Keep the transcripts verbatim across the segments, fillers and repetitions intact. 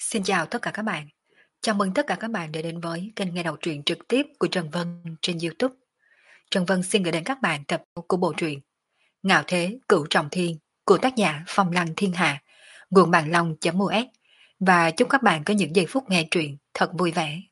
Xin chào tất cả các bạn. Chào mừng tất cả các bạn đã đến với kênh nghe đọc truyện trực tiếp của Trần Vân trên YouTube. Trần Vân xin gửi đến các bạn tập của bộ truyện Ngạo Thế Cửu Trọng Thiên của tác giả Phong Lăng Thiên Hạ, nguồn bản long.us, và chúc các bạn có những giây phút nghe truyện thật vui vẻ.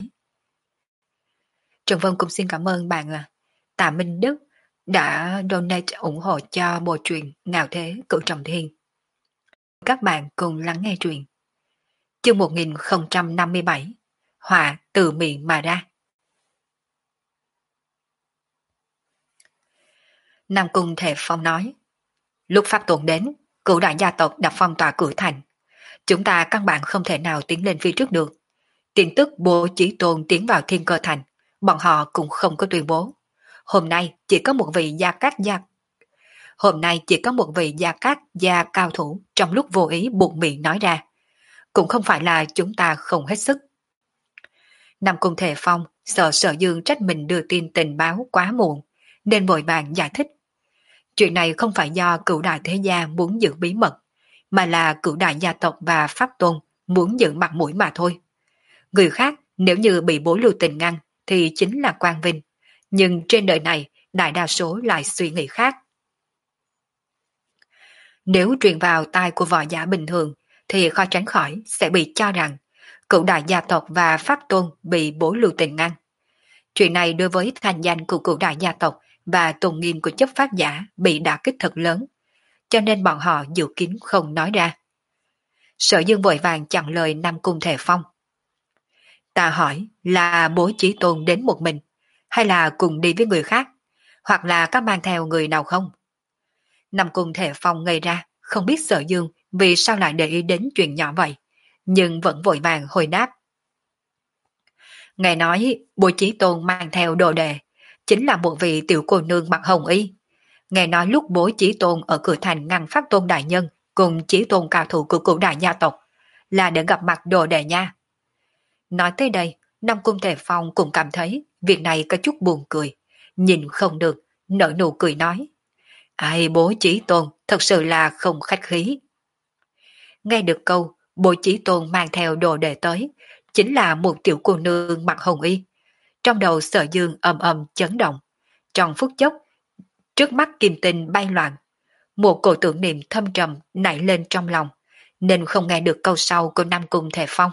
Trần Vân cũng xin cảm ơn bạn à, Tạ Minh Đức đã donate ủng hộ cho bộ truyện Ngạo Thế Cửu Trọng Thiên. Các bạn cùng lắng nghe truyện. Chương một nghìn không trăm năm mươi bảy, họa từ miệng mà ra. Nam Cung Thể Phong nói, lúc Pháp Tuần đến, cửu đại gia tộc đã phong tỏa cửa thành. Chúng ta căn bản không thể nào tiến lên phía trước được. Tin tức Bố Chí Tôn tiến vào Thiên Cơ Thành, bọn họ cũng không có tuyên bố. Hôm nay chỉ có một vị gia cát gia Hôm nay chỉ có một vị gia cát gia cao thủ trong lúc vô ý buộc miệng nói ra. Cũng không phải là chúng ta không hết sức. Nam Cung Thể Phong sợ Sở Dương trách mình đưa tin tình báo quá muộn, nên vội vàng giải thích. Chuyện này không phải do cửu đại thế gia muốn giữ bí mật, mà là cửu đại gia tộc và Pháp Tôn muốn giữ mặt mũi mà thôi. Người khác nếu như bị bố lưu tình ngăn thì chính là quang vinh, nhưng trên đời này đại đa số lại suy nghĩ khác. Nếu truyền vào tai của võ giả bình thường thì khó tránh khỏi sẽ bị cho rằng cửu đại gia tộc và Pháp Tôn bị bố lưu tình ngăn. Chuyện này đối với thành danh của cửu đại gia tộc và tôn nghiêm của chấp pháp giả bị đả kích thật lớn, cho nên bọn họ dự kín không nói ra. Sở Dương vội vàng chặn lời Nam Cung Thể Phong. Ta hỏi là Bố Chí Tôn đến một mình, hay là cùng đi với người khác, hoặc là có mang theo người nào không? Nam Cung Thể Phong ngây ra, không biết Sở Dương vì sao lại để ý đến chuyện nhỏ vậy, nhưng vẫn vội vàng hồi đáp. Nghe nói Bố Chí Tôn mang theo đồ đệ, chính là một vị tiểu cô nương mặc hồng y. Nghe nói lúc Bố Chí Tôn ở cửa thành ngăn Pháp Tôn đại nhân cùng Chí Tôn cao thủ của cửu đại gia tộc là để gặp mặt đồ đệ nha. Nói tới đây, Nam Cung Thể Phong cũng cảm thấy việc này có chút buồn cười, nhìn không được, nở nụ cười nói. Ai, Bố Chí Tôn thật sự là không khách khí. Nghe được câu Bố Chí Tôn mang theo đồ đệ tới, chính là một tiểu cô nương mặc hồng y. Trong đầu Sở Dương ầm ầm chấn động. Trong phút chốc, trước mắt kim tinh bay loạn. Một cổ tưởng niệm thâm trầm nảy lên trong lòng, nên không nghe được câu sau của Nam Cung Thể Phong.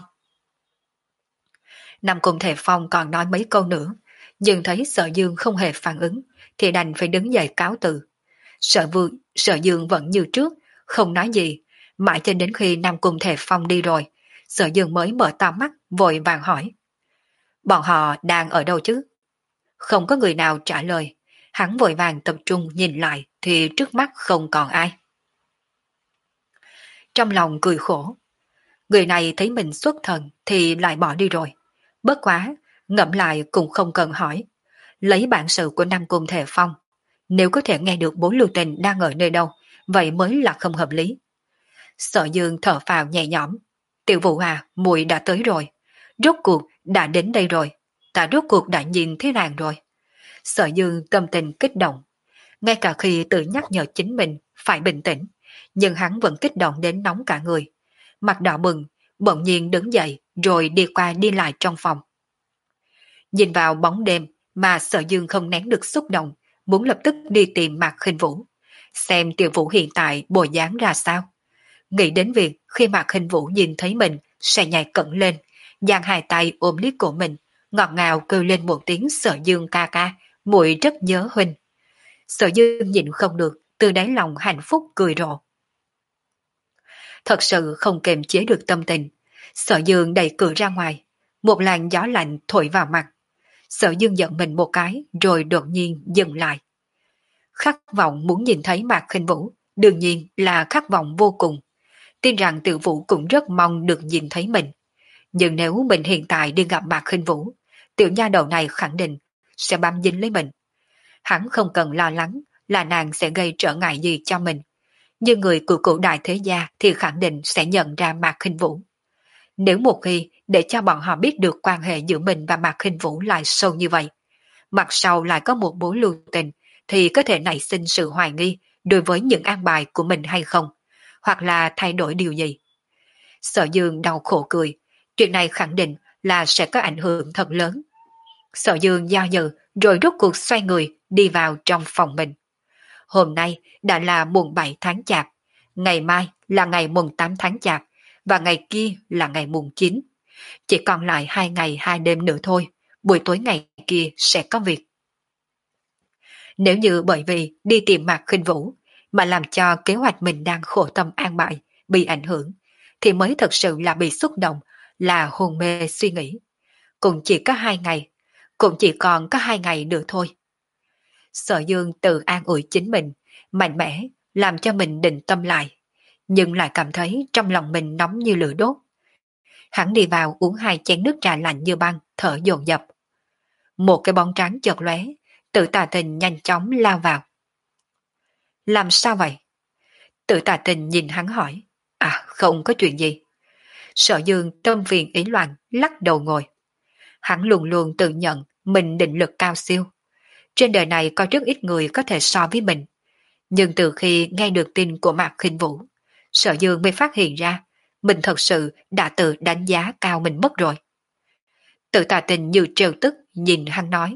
Nam Cung Thể Phong còn nói mấy câu nữa, nhưng thấy Sở Dương không hề phản ứng, thì đành phải đứng dậy cáo từ. Sở, vương, Sở Dương vẫn như trước, không nói gì, mãi cho đến khi Nam Cung Thể Phong đi rồi, Sở Dương mới mở to mắt vội vàng hỏi. Bọn họ đang ở đâu chứ? Không có người nào trả lời, hắn vội vàng tập trung nhìn lại thì trước mắt không còn ai. Trong lòng cười khổ, người này thấy mình xuất thần thì lại bỏ đi rồi. Bất quá, ngẫm lại cũng không cần hỏi. Lấy bản sự của Nam Cung Thể Phong, nếu có thể nghe được Bố lưu tình đang ở nơi đâu, vậy mới là không hợp lý. Sở Dương thở phào nhẹ nhõm. Tiểu Vũ à, muội đã tới rồi. Rốt cuộc đã đến đây rồi. Ta rốt cuộc đã nhìn thấy nàng rồi. Sở Dương tâm tình kích động. Ngay cả khi tự nhắc nhở chính mình phải bình tĩnh, nhưng hắn vẫn kích động đến nóng cả người. Mặt đỏ bừng, bỗng nhiên đứng dậy rồi đi qua đi lại trong phòng. Nhìn vào bóng đêm mà Sở Dương không nén được xúc động, muốn lập tức đi tìm Mạc Khinh Vũ, xem Tiểu Vũ hiện tại bộ dáng ra sao. Nghĩ đến việc khi Mạc Khinh Vũ nhìn thấy mình sẽ nhảy cẩn lên, giang hai tay ôm lấy cổ mình, ngọt ngào kêu lên một tiếng Sở Dương ca ca, muội rất nhớ huynh. Sở Dương nhịn không được, từ đáy lòng hạnh phúc cười rộ. Thật sự không kềm chế được tâm tình, Sở Dương đẩy cửa ra ngoài, một làn gió lạnh thổi vào mặt. Sở Dương giận mình một cái rồi đột nhiên dừng lại. Khát vọng muốn nhìn thấy Mạc Khinh Vũ, đương nhiên là khát vọng vô cùng. Tin rằng Tiểu Vũ cũng rất mong được nhìn thấy mình. Nhưng nếu mình hiện tại đi gặp Mạc Khinh Vũ, tiểu nha đầu này khẳng định sẽ bám dính lấy mình. Hắn không cần lo lắng là nàng sẽ gây trở ngại gì cho mình. Nhưng người của cửu đại thế gia thì khẳng định sẽ nhận ra Mạc Khinh Vũ. Nếu một khi để cho bọn họ biết được quan hệ giữa mình và Mạc Khinh Vũ lại sâu như vậy, mặt sau lại có một Bố lưu tình, thì có thể nảy sinh sự hoài nghi đối với những an bài của mình hay không, hoặc là thay đổi điều gì. Sở Dương đau khổ cười, chuyện này khẳng định là sẽ có ảnh hưởng thật lớn. Sở Dương do dự rồi rút cuộc xoay người đi vào trong phòng mình. Hôm nay đã là mùng bảy tháng Chạp, ngày mai là ngày mùng tám tháng Chạp và ngày kia là ngày mùng chín. Chỉ còn lại hai ngày hai đêm nữa thôi, buổi tối ngày kia sẽ có việc. Nếu như bởi vì đi tìm Mạc Khinh Vũ mà làm cho kế hoạch mình đang khổ tâm an bài bị ảnh hưởng, thì mới thật sự là bị xúc động, là hôn mê suy nghĩ. Cũng chỉ có hai ngày, cũng chỉ còn có hai ngày nữa thôi. Sở Dương tự an ủi chính mình, mạnh mẽ, làm cho mình định tâm lại, nhưng lại cảm thấy trong lòng mình nóng như lửa đốt. Hắn đi vào uống hai chén nước trà lạnh như băng, thở dồn dập. Một cái bóng trắng chợt lóe, Tự Tà Tình nhanh chóng lao vào. Làm sao vậy? Tự Tà Tình nhìn hắn hỏi. À, không có chuyện gì. Sở Dương tâm phiền ý loạn, lắc đầu ngồi. Hắn luôn luôn tự nhận mình định lực cao siêu. Trên đời này có rất ít người có thể so với mình. Nhưng từ khi nghe được tin của Mạc Khinh Vũ, Sở Dương mới phát hiện ra mình thật sự đã tự đánh giá cao mình mất rồi. Tự Tà Tình như trêu tức nhìn hắn nói.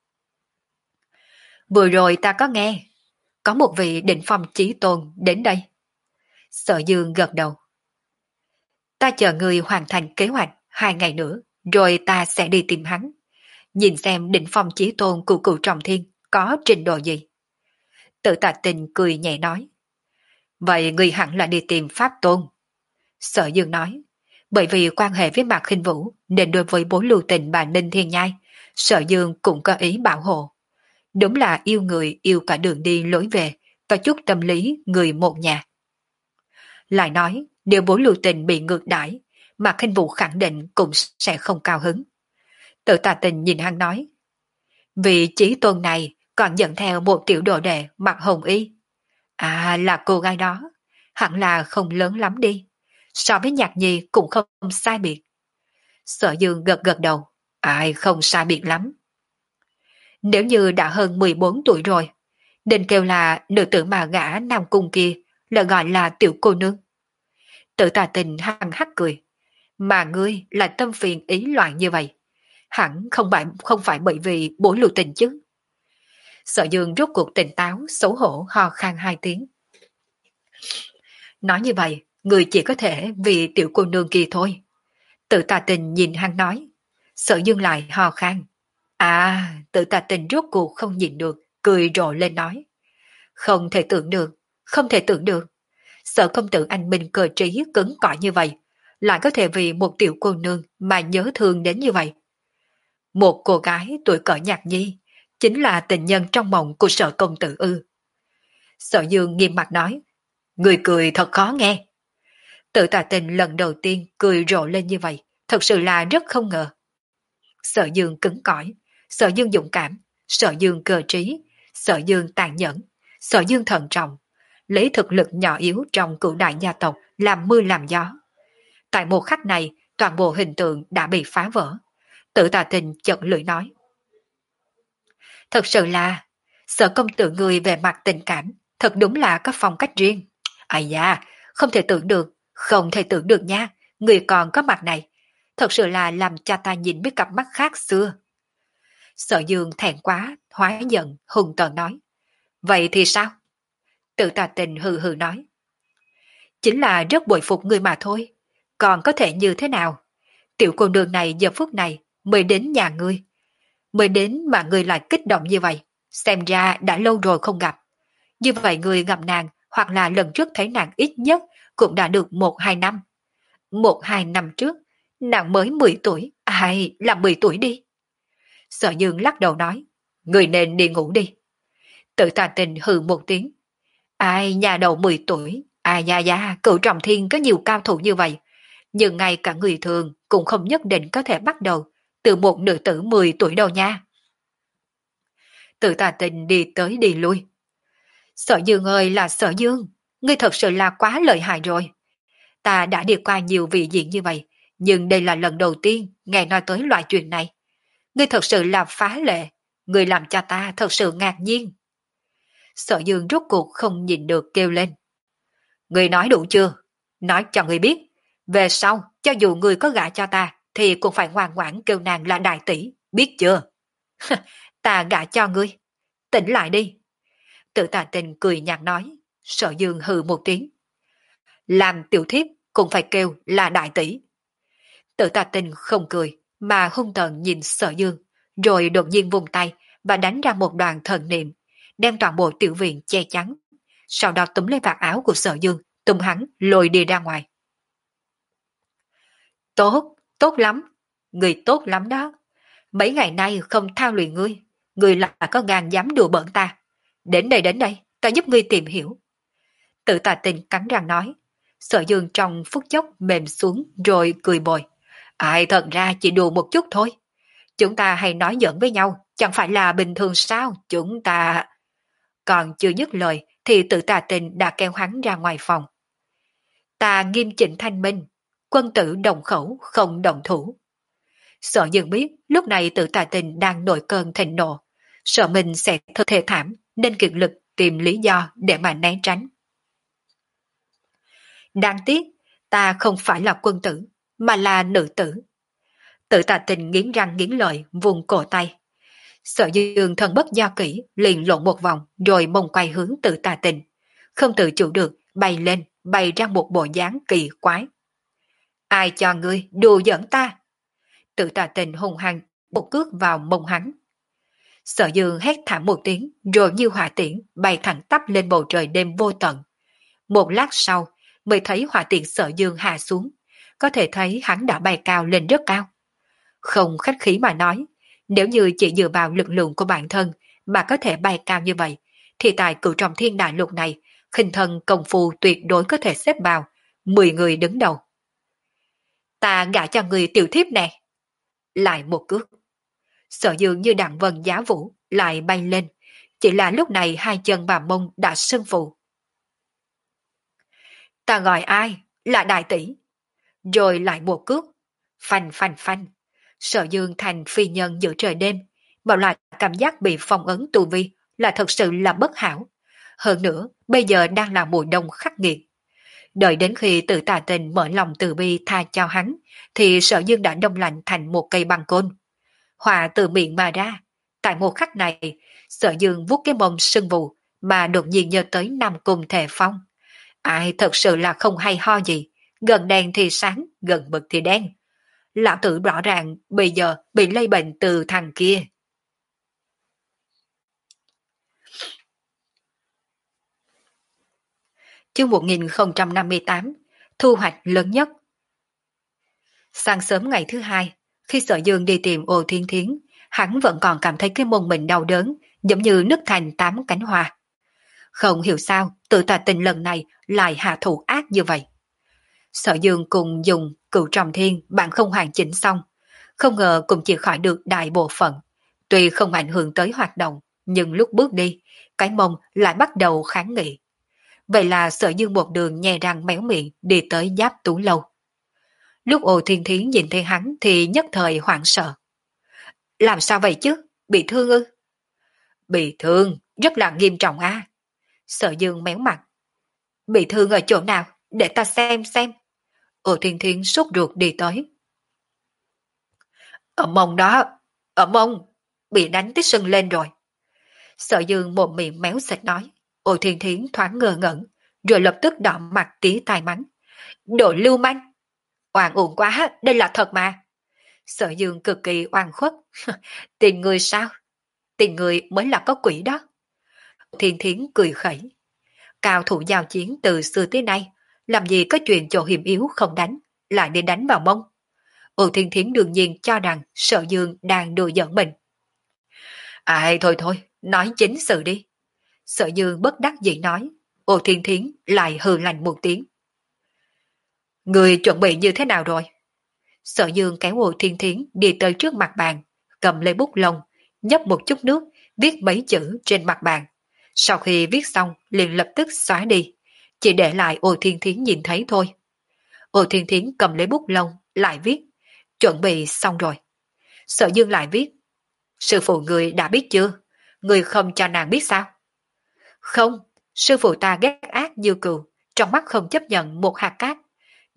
Vừa rồi ta có nghe, có một vị định phong chí tôn đến đây. Sở Dương gật đầu. Ta chờ người hoàn thành kế hoạch hai ngày nữa, rồi ta sẽ đi tìm hắn. Nhìn xem định phong chí tôn của cụ Trọng Thiên có trình độ gì. Tự Tà Tình cười nhẹ nói. Vậy người hẳn là đi tìm Pháp Tôn. Sở Dương nói. Bởi vì quan hệ với Mạc Khinh Vũ nên đối với bố lưu tình bà Ninh Thiên Nhai, Sở Dương cũng có ý bảo hộ. Đúng là yêu người yêu cả đường đi lối về, có chút tâm lý người một nhà. Lại nói, nếu bố lưu tình bị ngược đãi, Mạc Khinh Vũ khẳng định cũng sẽ không cao hứng. Tự Tà Tình nhìn hắn nói. Vị chí tôn này còn dẫn theo một tiểu đồ đệ mặc hồng y. À, là cô gái đó, hẳn là không lớn lắm đi. So với Nhạc Nhi cũng không sai biệt. Sở Dương gật gật đầu. Ai không sai biệt lắm. Nếu như đã hơn mười bốn tuổi rồi, nên kêu là nữ tử mà gã Nam Cung kia là gọi là tiểu cô nương. Tự Tà Tình hăng hắc cười. Mà ngươi là tâm phiền ý loạn như vậy. Hẳn không phải, không phải bởi vì bố lưu tình chứ. Sở Dương rốt cuộc tỉnh táo, xấu hổ ho khan hai tiếng. Nói như vậy, người chỉ có thể vì tiểu cô nương kia thôi. Tự Tà Tình nhìn hắn nói. Sở Dương lại ho khan. À, Tự Tà Tình rốt cuộc không nhìn được, cười rộ lên nói. Không thể tưởng được, không thể tưởng được. Sở công tử anh minh cơ trí cứng cỏi như vậy, lại có thể vì một tiểu cô nương mà nhớ thương đến như vậy. Một cô gái tuổi cỡ Nhạc Nhi, chính là tình nhân trong mộng của Sở công tử ư. Sở Dương nghiêm mặt nói. Người cười thật khó nghe. Tự Tà Tình lần đầu tiên cười rộ lên như vậy, thật sự là rất không ngờ. Sở Dương cứng cỏi, Sở Dương dũng cảm, Sở Dương cơ trí, Sở Dương tàn nhẫn, Sở Dương thận trọng, lấy thực lực nhỏ yếu trong cửu đại gia tộc làm mưa làm gió. Tại một khắc này, toàn bộ hình tượng đã bị phá vỡ. Tự Tà Tình chợt lưỡi nói. Thật sự là, Sở công tử người về mặt tình cảm, thật đúng là có phong cách riêng. Ây da, không thể tưởng được, không thể tưởng được nha, người còn có mặt này. Thật sự là làm cha ta nhìn với cặp mắt khác xưa. Sở Dương thẹn quá, hóa giận, hùng tợn nói. Vậy thì sao? Tự Tà Tình hừ hừ nói. Chính là rất bội phục người mà thôi. Còn có thể như thế nào? Tiểu cô nương này giờ phút này mới đến nhà ngươi. Mới đến mà ngươi lại kích động như vậy. Xem ra đã lâu rồi không gặp. Như vậy ngươi gặp nàng hoặc là lần trước thấy nàng ít nhất cũng đã được một hai năm. Một hai năm trước, nàng mới mười tuổi, ai là mười tuổi đi. Sở Dương lắc đầu nói, người nên đi ngủ đi. Tự Tà Tình hừ một tiếng. Ai nhà đầu mười tuổi, ai da da, cửu Trọng Thiên có nhiều cao thủ như vậy. Nhưng ngay cả người thường cũng không nhất định có thể bắt đầu từ một nữ tử mười tuổi đâu nha. Tự Tà Tình đi tới đi lui. Sở Dương ơi là Sở Dương, ngươi thật sự là quá lợi hại rồi. Ta đã đi qua nhiều vị diện như vậy, nhưng đây là lần đầu tiên nghe nói tới loại chuyện này. Ngươi thật sự là phá lệ, ngươi làm cho ta thật sự ngạc nhiên. Sở Dương rốt cuộc không nhìn được kêu lên. Ngươi nói đủ chưa? Nói cho ngươi biết, Về sau, cho dù người có gả cho ta, thì cũng phải ngoan ngoãn kêu nàng là đại tỷ, biết chưa? Ta gả cho ngươi. Tỉnh lại đi. Tự Tà Tình cười nhạt nói. Sở Dương hừ một tiếng. Làm tiểu thiếp cũng phải kêu là đại tỷ. Tự Tà Tình không cười, mà hung tợn nhìn Sở Dương, rồi đột nhiên vùng tay và đánh ra một đoàn thần niệm, đem toàn bộ tiểu viện che chắn. Sau đó túm lấy vạt áo của Sở Dương, tung hắn lôi đi ra ngoài. Tốt, tốt lắm. Người tốt lắm đó. Mấy ngày nay không thao luyện ngươi, ngươi là có gan dám đùa bỡn ta. Đến đây đến đây, ta giúp ngươi tìm hiểu. Tự Tà Tình cắn răng nói. Sở Dương trong phút chốc mềm xuống rồi cười bồi. Ai thật ra chỉ đùa một chút thôi. Chúng ta hay nói giỡn với nhau, chẳng phải là bình thường sao? Chúng ta... Còn chưa dứt lời thì Tự Tà Tình đã kéo hắn ra ngoài phòng. Ta nghiêm chỉnh thanh minh, quân tử đồng khẩu không đồng thủ. Sở Dương biết lúc này Tự Tà Tình đang nổi cơn thịnh nộ, sợ mình sẽ thật thê thảm nên kiệt lực tìm lý do để mà né tránh. Đáng tiếc, ta không phải là quân tử, mà là nữ tử. Tự Tà Tình nghiến răng nghiến lợi vùng cổ tay. Sở Dương thần bất do kỹ liền lộn một vòng rồi mông quay hướng Tự Tà Tình. Không tự chủ được bay lên, bay ra một bộ dáng kỳ quái. Ai cho ngươi đùa giỡn ta? Tự Tà Tình hung hăng một cước vào mông hắn. Sở Dương hét thảm một tiếng rồi như hỏa tiễn bay thẳng tắp lên bầu trời đêm vô tận. Một lát sau mới thấy hỏa tiễn Sở Dương hạ xuống, có thể thấy hắn đã bay cao lên rất cao. Không khách khí mà nói, nếu như chỉ dựa vào lực lượng của bản thân mà có thể bay cao như vậy, thì tại cửu trọng thiên đại lục này, khinh thân công phu tuyệt đối có thể xếp vào mười người đứng đầu. Ta gả cho người tiểu thiếp nè. Lại một cước. Sở Dương như đặng vân giá vũ lại bay lên, chỉ là lúc này hai chân bà mông đã sưng phù. Ta gọi ai? Là đại tỷ. Rồi lại một cước. Phanh phanh phanh. Sở Dương thành phi nhân giữa trời đêm, mà lại cảm giác bị phong ấn tu vi là thật sự là bất hảo. Hơn nữa, bây giờ đang là mùa đông khắc nghiệt. Đợi đến khi Tự Tà Tình mở lòng từ bi tha cho hắn, thì Sở Dương đã đông lạnh thành một cây băng côn. Hỏa từ miệng mà ra. Tại một khắc này, Sở Dương vuốt cái mông sưng vù mà đột nhiên nhớ tới Nam Cung Thề Phong. Ai thật sự là không hay ho gì, gần đèn thì sáng, gần mực thì đen. Lão tử rõ ràng bây giờ bị lây bệnh từ thằng kia. Chương một nghìn không trăm năm mươi tám, thu hoạch lớn nhất. Sáng sớm ngày thứ hai, khi Sở Dương đi tìm Ô Thiên Thiến, hắn vẫn còn cảm thấy cái mông mình đau đớn, giống như nứt thành tám cánh hoa. Không hiểu sao, Tự Tà Tình lần này lại hạ thủ ác như vậy. Sở Dương cùng dùng cửu trọng thiên bạn không hoàn chỉnh xong, không ngờ cũng chỉ khỏi được đại bộ phận. Tuy không ảnh hưởng tới hoạt động, nhưng lúc bước đi, cái mông lại bắt đầu kháng nghị. Vậy là Sở Dương một đường nhè răng méo miệng đi tới Giáp Tú Lâu. Lúc Ô Thiên Thiến nhìn thấy hắn thì nhất thời hoảng sợ. Làm sao vậy chứ? Bị thương ư? Bị thương, rất là nghiêm trọng à? Sở Dương méo mặt. Bị thương ở chỗ nào? Để ta xem xem. Ô Thiên Thiến sốt ruột đi tới. Ở mông đó, ở mông, bị đánh tới sưng lên rồi. Sở Dương một miệng méo xịt nói. Ô Thiên Thiến thoáng ngơ ngẩn, rồi lập tức đỏ mặt tía tai mắng. Đồ lưu manh! Oan uổng quá, đây là thật mà. Sở Dương cực kỳ oan khuất. Tìm người sao? Tìm người mới là có quỷ đó. Thiên Thiến cười khẩy. Cao thủ giao chiến từ xưa tới nay, làm gì có chuyện chỗ hiểm yếu không đánh, lại đi đánh vào mông. Ô Thiên Thiến đương nhiên cho rằng Sở Dương đang đùa giỡn mình. Ai thôi thôi, nói chính sự đi. Sở Dương bất đắc dĩ nói. Ô Thiên Thiến lại hừ lạnh một tiếng. Người chuẩn bị như thế nào rồi? Sở Dương kéo Ô Thiên Thiến đi tới trước mặt bàn, cầm lấy bút lông, nhấp một chút nước, viết mấy chữ trên mặt bàn. Sau khi viết xong liền lập tức xóa đi, chỉ để lại Ô Thiên Thiến nhìn thấy thôi. Ô Thiên Thiến cầm lấy bút lông, lại viết. Chuẩn bị xong rồi. Sở Dương lại viết. Sư phụ người đã biết chưa? Người không cho nàng biết sao? Không, sư phụ ta ghét ác như cừu, trong mắt không chấp nhận một hạt cát.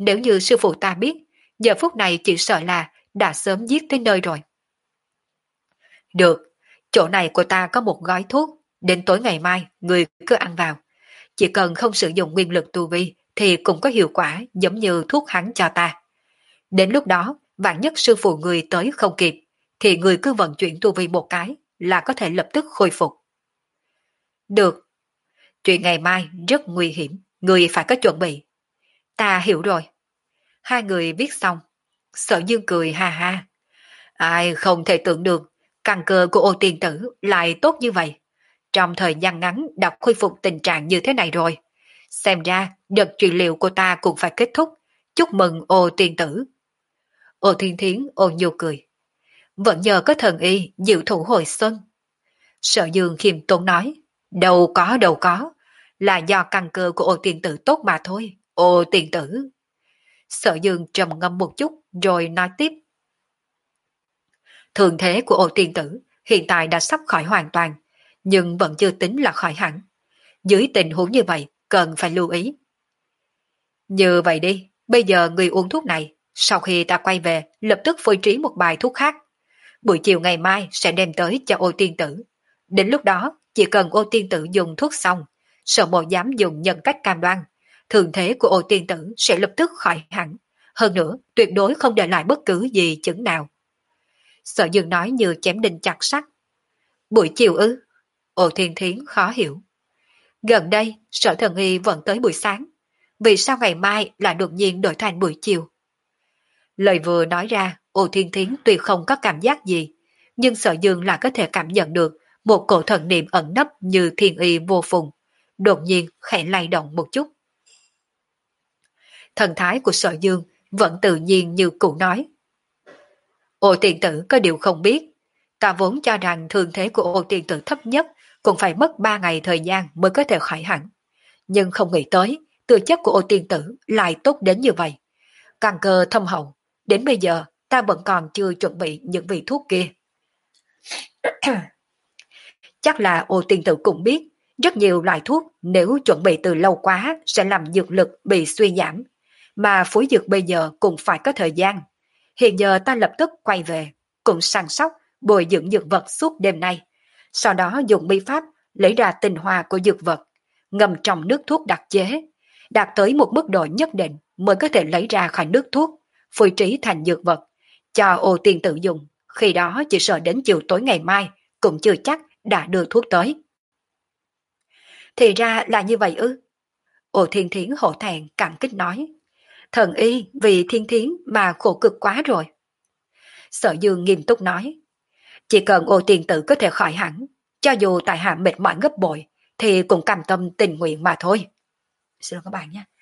Nếu như sư phụ ta biết, giờ phút này chỉ sợ là đã sớm giết tới nơi rồi. Được, chỗ này của ta có một gói thuốc, đến tối ngày mai người cứ ăn vào. Chỉ cần không sử dụng nguyên lực tu vi thì cũng có hiệu quả giống như thuốc hắn cho ta. Đến lúc đó, vạn nhất sư phụ người tới không kịp, thì người cứ vận chuyển tu vi một cái là có thể lập tức khôi phục. Được, chuyện ngày mai rất nguy hiểm, người phải có chuẩn bị. Ta hiểu rồi. Hai người viết xong, Sở Dương cười ha ha. Ai không thể tưởng được, căn cơ của ô tiên tử lại tốt như vậy. Trong thời gian ngắn đã khôi phục tình trạng như thế này rồi. Xem ra đợt trị liệu của ta cũng phải kết thúc. Chúc mừng ô tiên tử. Ô Thiên Thiến ôn nhu cười. Vẫn nhờ có thần y diệu thủ hồi xuân. Sở Dương khiêm tốn nói. Đâu có đâu có. Là do căn cơ của ô tiên tử tốt mà thôi. Ô tiên tử. Sở Dương trầm ngâm một chút rồi nói tiếp. Thường thế của ô tiên tử hiện tại đã sắp khỏi hoàn toàn, nhưng vẫn chưa tính là khỏi hẳn. Dưới tình huống như vậy, cần phải lưu ý. Như vậy đi, bây giờ người uống thuốc này, sau khi ta quay về, lập tức phối trí một bài thuốc khác. Buổi chiều ngày mai sẽ đem tới cho ô tiên tử. Đến lúc đó, chỉ cần ô tiên tử dùng thuốc xong, sở mộ dám dùng nhân cách cam đoan, thường thế của ô tiên tử sẽ lập tức khỏi hẳn. Hơn nữa, tuyệt đối không để lại bất cứ gì chứng nào. Sở Dương nói như chém đinh chặt sắt. Buổi chiều ư? Ô Thiên Thiến khó hiểu. Gần đây, sở thần y vẫn tới buổi sáng. Vì sao ngày mai lại đột nhiên đổi thành buổi chiều? Lời vừa nói ra, Ô Thiên Thiến tuy không có cảm giác gì, nhưng Sở Dương lại có thể cảm nhận được một cổ thần niệm ẩn nấp như thiên y vô phùng, đột nhiên khẽ lay động một chút. Thần thái của Sở Dương vẫn tự nhiên như cụ nói. Ô tiền tử có điều không biết, ta vốn cho rằng thương thế của ô tiền tử thấp nhất cũng phải mất ba ngày thời gian mới có thể khỏi hẳn. Nhưng không nghĩ tới, tư chất của ô tiền tử lại tốt đến như vậy. Căn cơ thâm hậu, đến bây giờ ta vẫn còn chưa chuẩn bị những vị thuốc kia. Chắc là ô tiền tử cũng biết, rất nhiều loại thuốc nếu chuẩn bị từ lâu quá sẽ làm dược lực bị suy giảm, mà phối dược bây giờ cũng phải có thời gian. Hiện giờ ta lập tức quay về, cũng săn sóc, bồi dưỡng dược vật suốt đêm nay. Sau đó dùng bí pháp lấy ra tinh hoa của dược vật, ngâm trong nước thuốc đặc chế, đạt tới một mức độ nhất định mới có thể lấy ra khỏi nước thuốc, phối trí thành dược vật, cho ô tiên tử dùng. Khi đó chỉ sợ đến chiều tối ngày mai cũng chưa chắc đã đưa thuốc tới. Thì ra là như vậy ư? Ô Thiên Thiến hổ thẹn cảm kích nói. Thần y vì Thiên Thiến mà khổ cực quá rồi. Sở Dương nghiêm túc nói. Chỉ cần ô tiền tử có thể khỏi hẳn, cho dù tại hạ mệt mỏi gấp bội, thì cũng cam tâm tình nguyện mà thôi. Xin lỗi các bạn nhé.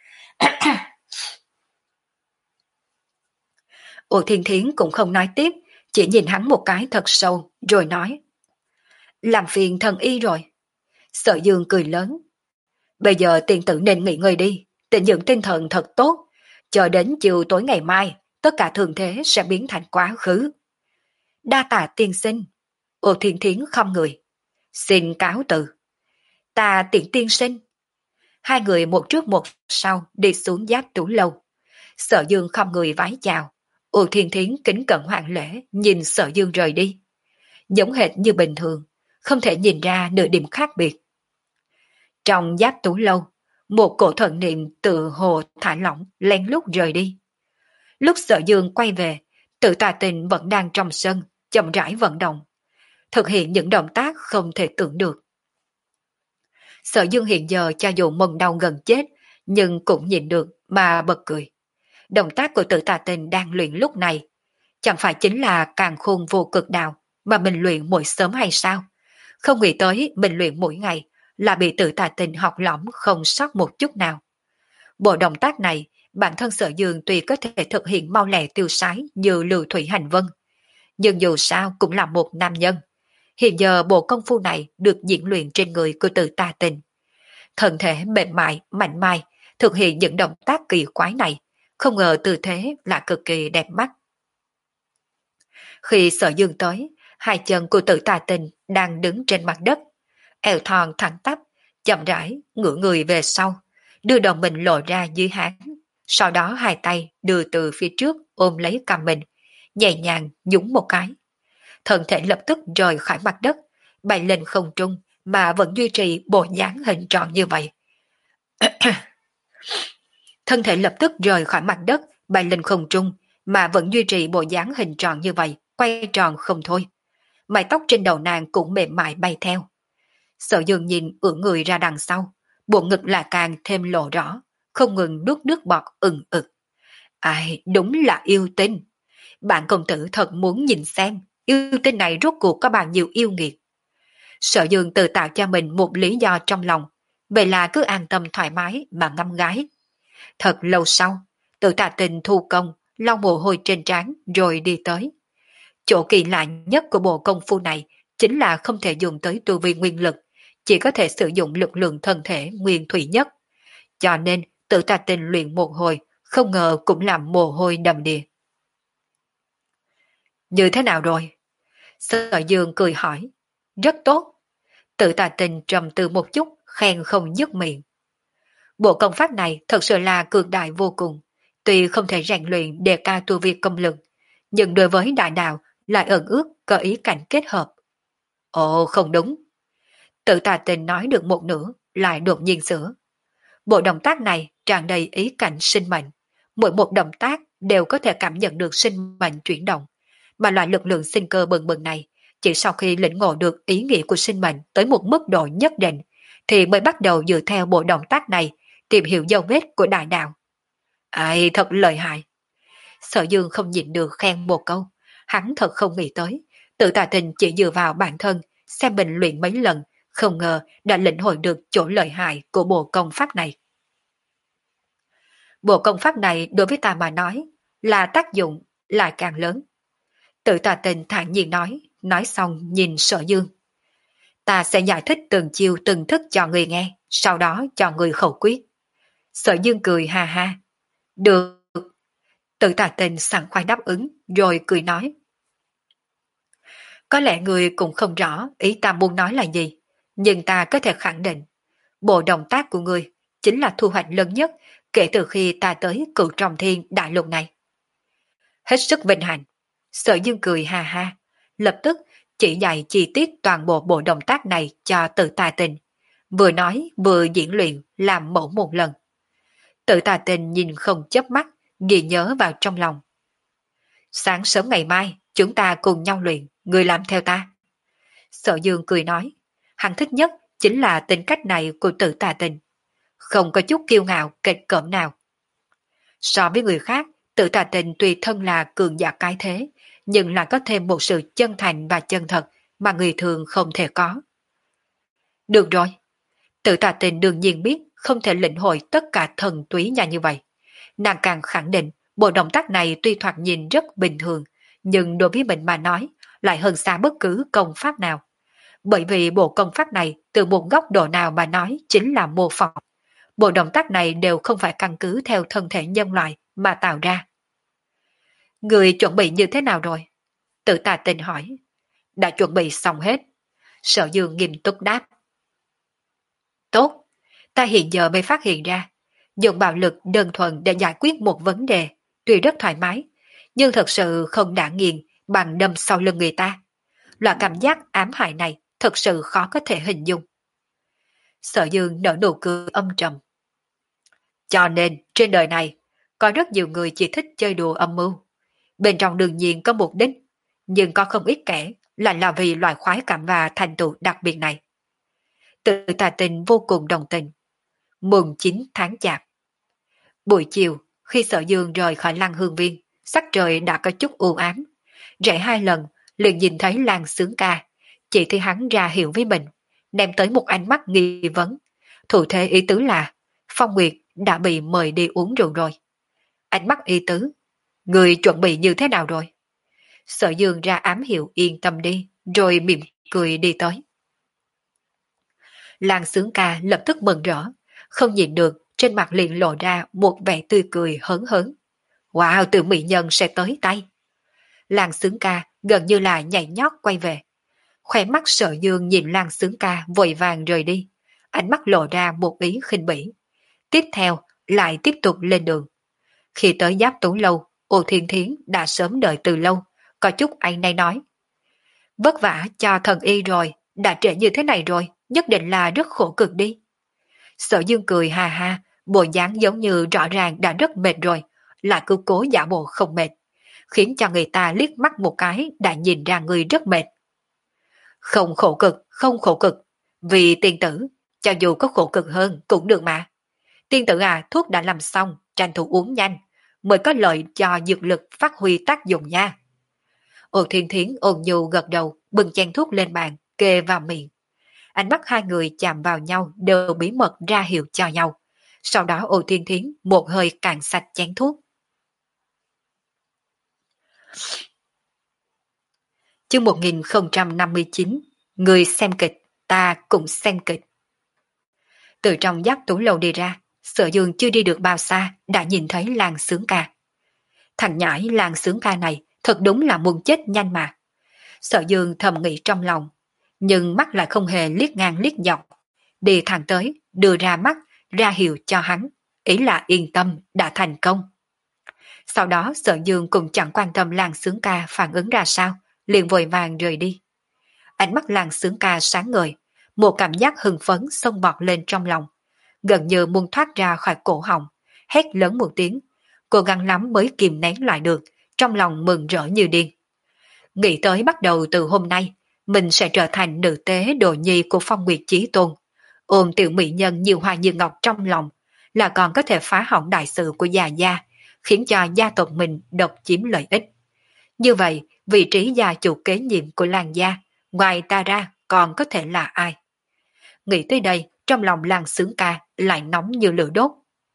Ô Thiên Thiến cũng không nói tiếp, chỉ nhìn hắn một cái thật sâu, rồi nói. Làm phiền thần y rồi. Sở Dương cười lớn. Bây giờ tiền tử nên nghỉ ngơi đi, tịnh dưỡng tinh thần thật tốt. Chờ đến chiều tối ngày mai, tất cả thường thế sẽ biến thành quá khứ. Đa tạ tiên sinh. Ô Thiên Thiến không người. Xin cáo từ. Ta tiện tiên sinh. Hai người một trước một sau đi xuống giáp tủ lâu. Sở Dương không người vái chào. Ô Thiên Thiến kính cẩn hoạn lễ nhìn Sở Dương rời đi. Giống hệt như bình thường, không thể nhìn ra nửa điểm khác biệt. Trong giáp tủ lâu, một cổ thần niệm tự hồ thả lỏng lén lút rời đi. Lúc Sở Dương quay về, Tự Tà Tình vẫn đang trong sân, chậm rãi vận động, thực hiện những động tác không thể tưởng được. Sở Dương hiện giờ cho dù mừng đau gần chết, nhưng cũng nhịn được mà bật cười. Động tác của Tự Tà Tình đang luyện lúc này, chẳng phải chính là càn khôn vô cực đạo mà mình luyện mỗi sớm hay sao? Không nghĩ tới mình luyện mỗi ngày là bị Tự Tà Tình học lỏng không sót một chút nào. Bộ động tác này, bản thân Sở Dương tuy có thể thực hiện mau lẹ tiêu sái như Lưu Thủy Hành Vân, nhưng dù sao cũng là một nam nhân. Hiện giờ bộ công phu này được diễn luyện trên người của Tự Tà Tình. Thân thể mềm mại, mạnh mai, thực hiện những động tác kỳ quái này, không ngờ tư thế là cực kỳ đẹp mắt. Khi Sở Dương tới, hai chân của Tự Tà Tình đang đứng trên mặt đất, eo thon thẳng tắp, chậm rãi ngửa người về sau, đưa đầu mình lộ ra dưới háng, Sau đó hai tay đưa từ phía trước ôm lấy cằm mình, nhẹ nhàng nhúng một cái. Thân thể lập tức rời khỏi mặt đất, bay lên không trung mà vẫn duy trì bộ dáng hình tròn như vậy. Thân thể lập tức rời khỏi mặt đất, bay lên không trung mà vẫn duy trì bộ dáng hình tròn như vậy, quay tròn không thôi. Mái tóc trên đầu nàng cũng mềm mại bay theo. Sở Dương nhìn ưỡn người ra đằng sau, bộ ngực là càng thêm lộ rõ, không ngừng nuốt nước bọt ừng ực. Ai, đúng là yêu tinh. Bạn công tử thật muốn nhìn xem, yêu tinh này rốt cuộc có bao nhiêu yêu nghiệt. Sở Dương tự tạo cho mình một lý do trong lòng, vậy là cứ an tâm thoải mái mà ngâm gái. Thật lâu sau, tự tạ tình thu công, lau mồ hôi trên trán rồi đi tới. Chỗ kỳ lạ nhất của bộ công phu này chính là không thể dùng tới tu vi nguyên lực, chỉ có thể sử dụng lực lượng thân thể nguyên thủy nhất. Cho nên tự tạ tình luyện một hồi, không ngờ cũng làm mồ hôi đầm đìa. Như thế nào rồi? Sở Dương cười hỏi. Rất tốt. Tự tạ tình trầm tư một chút, khen không dứt miệng. Bộ công pháp này thật sự là cường đại vô cùng. Tuy không thể rèn luyện đề cao tu vi công lực, nhưng đối với đại đạo lại ẩn ước có ý cảnh kết hợp. Ồ không đúng. Tự tà tình nói được một nửa, lại đột nhiên sửa. Bộ động tác này tràn đầy ý cảnh sinh mệnh. Mỗi một động tác đều có thể cảm nhận được sinh mệnh chuyển động. Mà loại lực lượng sinh cơ bừng bừng này, chỉ sau khi lĩnh ngộ được ý nghĩa của sinh mệnh tới một mức độ nhất định, thì mới bắt đầu dựa theo bộ động tác này tìm hiểu dấu vết của đại đạo. Ai thật lợi hại. Sở Dương không nhịn được khen một câu. Hắn thật không nghĩ tới, tự tà tình chỉ dựa vào bản thân, xem mình luyện mấy lần, không ngờ đã lĩnh hội được chỗ lợi hại của bộ công pháp này. Bộ công pháp này đối với ta mà nói, là tác dụng lại càng lớn. Tự tà tình thản nhiên nói, nói xong nhìn Sở Dương. Ta sẽ giải thích từng chiêu từng thức cho người nghe, sau đó cho người khẩu quyết. Sở Dương cười ha ha. Được. Tự tà tình sẵn khoái đáp ứng, rồi cười nói. Có lẽ người cũng không rõ ý ta muốn nói là gì, nhưng ta có thể khẳng định, bộ động tác của người chính là thu hoạch lớn nhất kể từ khi ta tới Cửu Trọng Thiên đại lục này. Hết sức vinh hạnh. Sở Dương cười ha ha, lập tức chỉ dạy chi tiết toàn bộ bộ động tác này cho tự tà tình, vừa nói vừa diễn luyện làm mẫu một lần. Tự tà tình nhìn không chớp mắt, ghi nhớ vào trong lòng. Sáng sớm ngày mai, chúng ta cùng nhau luyện, người làm theo ta. Sở Dương cười nói, hắn thích nhất chính là tính cách này của tự tà tình. Không có chút kiêu ngạo, kịch cỡm nào. So với người khác, tự tà tình tùy thân là cường giả cái thế, nhưng lại có thêm một sự chân thành và chân thật mà người thường không thể có. Được rồi. Tự tà tình đương nhiên biết không thể lĩnh hội tất cả thần túy nhà như vậy. Nàng càng khẳng định bộ động tác này tuy thoạt nhìn rất bình thường, nhưng đối với mình mà nói lại hơn xa bất cứ công pháp nào. Bởi vì bộ công pháp này từ một góc độ nào mà nói chính là mô phỏng. Bộ động tác này đều không phải căn cứ theo thân thể nhân loại mà tạo ra. Người chuẩn bị như thế nào rồi? Tự tà tình hỏi. Đã chuẩn bị xong hết. Sở Dương nghiêm túc đáp. Tốt, ta hiện giờ mới phát hiện ra, dùng bạo lực đơn thuần để giải quyết một vấn đề, tuy rất thoải mái, nhưng thật sự không đã nghiền bằng đâm sau lưng người ta. Loại cảm giác ám hại này thật sự khó có thể hình dung. Sở Dương nở nụ cười âm trầm. Cho nên, trên đời này, có rất nhiều người chỉ thích chơi đùa âm mưu. Bên trong đương nhiên có mục đích, nhưng có không ít kẻ là là vì loại khoái cảm và thành tựu đặc biệt này. Tự tà tình vô cùng đồng tình. Mùng chín tháng chạp. Buổi chiều, khi Sở Dương rời khỏi Lăng Hương Viên, sắc trời đã có chút u ám. Rẽ hai lần, liền nhìn thấy Lan Sướng Ca, chỉ thấy hắn ra hiệu với mình, đem tới một ánh mắt nghi vấn. Thủ thế ý tứ là, Phong Nguyệt đã bị mời đi uống rượu rồi. Ánh mắt ý tứ, người chuẩn bị như thế nào rồi? Sở Dương ra ám hiệu yên tâm đi, rồi mỉm cười đi tới. Lan Sướng Ca lập tức mừng rỡ, không nhìn được, trên mặt liền lộ ra một vẻ tươi cười hớn hớn. Wow, từ mỹ nhân sẽ tới tay. Lan Sướng Ca gần như là nhảy nhót quay về. Khóe mắt Sở Dương nhìn Lan Sướng Ca vội vàng rời đi, ánh mắt lộ ra một ý khinh bỉ. Tiếp theo lại tiếp tục lên đường. Khi tới Giáp Tú Lâu, Ô Thiên Thiến đã sớm đợi từ lâu, có chút anh nay nói. Vất vả cho thần y rồi, đã trễ như thế này rồi, nhất định là rất khổ cực đi. Sở Dương cười ha ha, bộ dáng giống như rõ ràng đã rất mệt rồi, lại cứ cố giả bộ không mệt, khiến cho người ta liếc mắt một cái đã nhìn ra người rất mệt. Không khổ cực, không khổ cực, vì tiên tử, cho dù có khổ cực hơn cũng được mà. Tiên tử à, thuốc đã làm xong, tranh thủ uống nhanh, mới có lợi cho dược lực phát huy tác dụng nha. Ô Thiên Thiến ôn nhu gật đầu, bưng chén thuốc lên bàn, kê vào miệng. Ánh mắt hai người chạm vào nhau đều bí mật ra hiệu cho nhau. Sau đó Ô Thiên Thiến một hơi cạn sạch chén thuốc. Chương một nghìn không trăm năm mươi chín, người xem kịch, ta cũng xem kịch. Từ trong Giác Tú Lâu đi ra, Sở Dương chưa đi được bao xa đã nhìn thấy làng sướng ca. Thằng nhãi làng sướng ca này thật đúng là muốn chết nhanh mà. Sở Dương thầm nghĩ trong lòng, nhưng mắt lại không hề liếc ngang liếc dọc. Đi thẳng tới, đưa ra mắt, ra hiệu cho hắn, ý là yên tâm, đã thành công. Sau đó Sở Dương cũng chẳng quan tâm làng sướng ca phản ứng ra sao, liền vội vàng rời đi. Ánh mắt làng sướng ca sáng ngời, một cảm giác hưng phấn xông bọt lên trong lòng, gần như muốn thoát ra khỏi cổ họng, hét lớn một tiếng, cố gắng lắm mới kìm nén lại được, trong lòng mừng rỡ như điên. Nghĩ tới bắt đầu từ hôm nay, mình sẽ trở thành nữ tế đồ nhi của Phong Nguyệt Chí Tôn, ôm tiểu mỹ nhân nhiều hoa như ngọc trong lòng, là còn có thể phá hỏng đại sự của già gia, khiến cho gia tộc mình độc chiếm lợi ích. Như vậy, vị trí gia chủ kế nhiệm của làng gia, ngoài ta ra còn có thể là ai? Nghĩ tới đây, trong lòng làng sướng ca lại nóng như lửa đốt.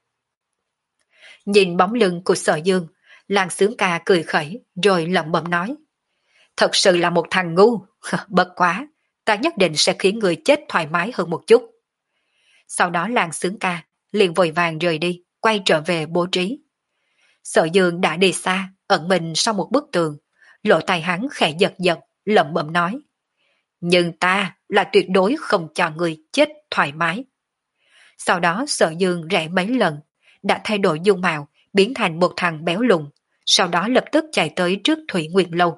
Nhìn bóng lưng của Sở Dương, làng sướng ca cười khẩy rồi lẩm bẩm nói. Thật sự là một thằng ngu, bất quá, ta nhất định sẽ khiến người chết thoải mái hơn một chút. Sau đó làng sướng ca liền vội vàng rời đi, quay trở về bố trí. Sở Dương đã đi xa, ẩn mình sau một bức tường, lỗ tai hắn khẽ giật giật, lẩm bẩm nói. Nhưng ta là tuyệt đối không cho người chết thoải mái. Sau đó Sở Dương rẽ mấy lần, đã thay đổi dung mạo, biến thành một thằng béo lùn, sau đó lập tức chạy tới trước Thủy Nguyệt Lâu.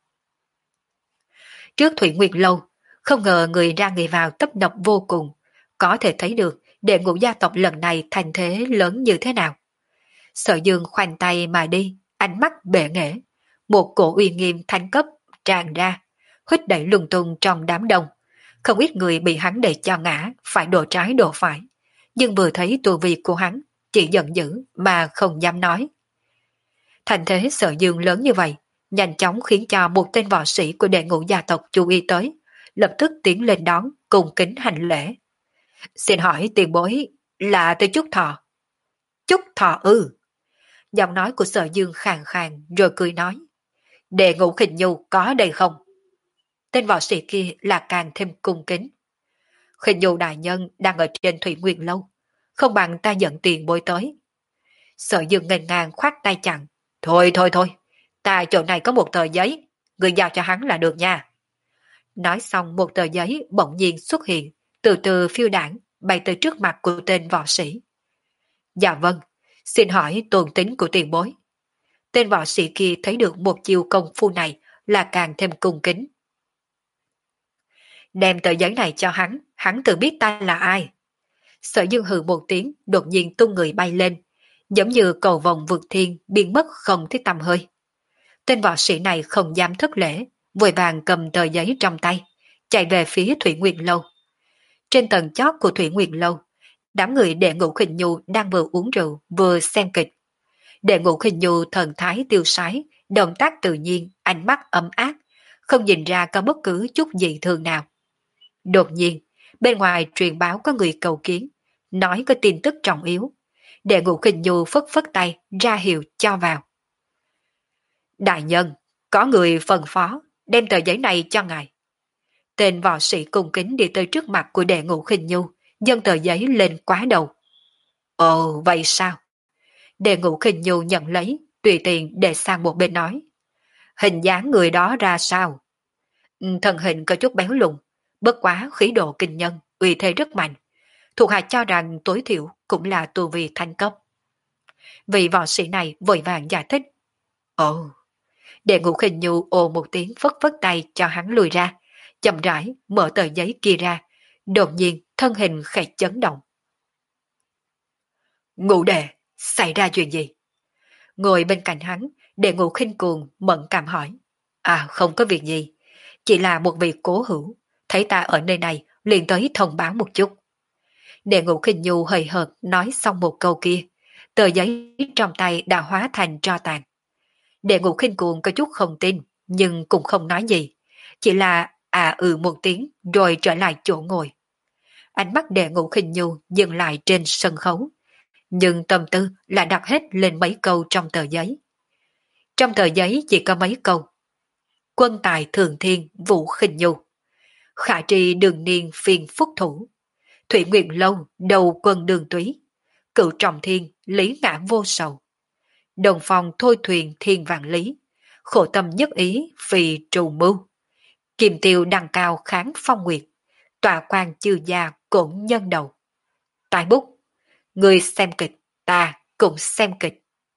Trước Thủy Nguyệt Lâu, không ngờ người ra người vào tấp nập vô cùng, có thể thấy được đệ ngũ gia tộc lần này thành thế lớn như thế nào. Sở Dương khoanh tay mà đi, ánh mắt bệ nghệ, một cổ uy nghiêm thánh cấp tràn ra, hít đẩy lung tung trong đám đông. Không ít người bị hắn đẩy cho ngã, phải đổ trái đổ phải, nhưng vừa thấy tu vi của hắn, chỉ giận dữ mà không dám nói. Thành thế Sở Dương lớn như vậy, nhanh chóng khiến cho một tên võ sĩ của đệ ngũ gia tộc chú ý tới, lập tức tiến lên đón, cùng kính hành lễ. Xin hỏi tiền bối là tên Trúc Thọ? Trúc Thọ ư? Giọng nói của Sở Dương khàn khàn rồi cười nói. Đệ ngũ Khinh Nhu có đây không? Tên võ sĩ kia là càng thêm cung kính. Khinh Nhu đại nhân đang ở trên Thủy Nguyên Lâu, không bằng ta dẫn tiền bối tới. Sở Dương ngần ngang khoát tay chặn. Thôi thôi thôi, ta chỗ này có một tờ giấy, người giao cho hắn là được nha. Nói xong một tờ giấy bỗng nhiên xuất hiện, từ từ phiêu đảng bay tới trước mặt của tên võ sĩ. Dạ vâng, xin hỏi tôn tính của tiền bối. Tên võ sĩ kia thấy được một chiêu công phu này là càng thêm cung kính. Đem tờ giấy này cho hắn, hắn tự biết ta là ai. Sở Dương hừ một tiếng, đột nhiên tung người bay lên, giống như cầu vồng vượt thiên biến mất không thấy tăm hơi. Tên võ sĩ này không dám thất lễ, vội vàng cầm tờ giấy trong tay, chạy về phía Thủy Nguyệt Lâu. Trên tầng chót của Thủy Nguyệt Lâu, đám người đệ ngũ Khinh Nhu đang vừa uống rượu vừa xem kịch. Đệ ngũ Khinh Nhu thần thái tiêu sái, động tác tự nhiên, ánh mắt ấm áp, không nhìn ra có bất cứ chút gì thường nào. Đột nhiên, bên ngoài truyền báo có người cầu kiến, nói có tin tức trọng yếu. Đệ ngũ Khinh Nhu phất phất tay ra hiệu cho vào. Đại nhân, có người phân phó, đem tờ giấy này cho ngài. Tên võ sĩ cung kính đi tới trước mặt của đệ ngũ Khinh Nhu, dâng tờ giấy lên quá đầu. Ồ, vậy sao? Đệ ngũ Khinh Nhu nhận lấy, tùy tiện để sang một bên nói. Hình dáng người đó ra sao? Thân hình có chút béo lùn, bất quá khí độ kinh nhân, uy thế rất mạnh. Thuộc hạ cho rằng tối thiểu cũng là tu vi thanh cấp. Vị võ sĩ này vội vàng giải thích. Ồ, Đệ Ngũ Khinh Nhu ồ một tiếng phất phất tay cho hắn lùi ra, chậm rãi mở tờ giấy kia ra, đột nhiên thân hình khẽ chấn động. Ngũ đệ, xảy ra chuyện gì? Ngồi bên cạnh hắn, Đệ Ngũ Khinh Cuồng mẫn cảm hỏi. À, không có việc gì, chỉ là một vị cố hữu, thấy ta ở nơi này liền tới thông báo một chút. Đệ Ngũ Khinh Nhu hời hợt nói xong một câu kia, tờ giấy trong tay đã hóa thành tro tàn. Đệ Ngũ Khinh Cuồng có chút không tin, nhưng cũng không nói gì, chỉ là à ừ một tiếng rồi trở lại chỗ ngồi. Ánh mắt Đệ Ngũ Khinh Nhu dừng lại trên sân khấu, nhưng tâm tư lại đặt hết lên mấy câu trong tờ giấy. Trong tờ giấy chỉ có mấy câu. Quân tài thường thiên Vũ Khinh Nhu, khả tri đường niên phiền phúc thủ, Thủy Nguyện Lâu đầu quân đường túy, cựu trọng thiên lý ngã vô sầu, đồng phòng thôi thuyền thiên vạn lý, khổ tâm nhất ý vì trù mưu, kiềm tiêu đăng cao kháng phong nguyệt, tòa quan chư gia cổn nhân đầu. Tài bút, người xem kịch, ta cũng xem kịch.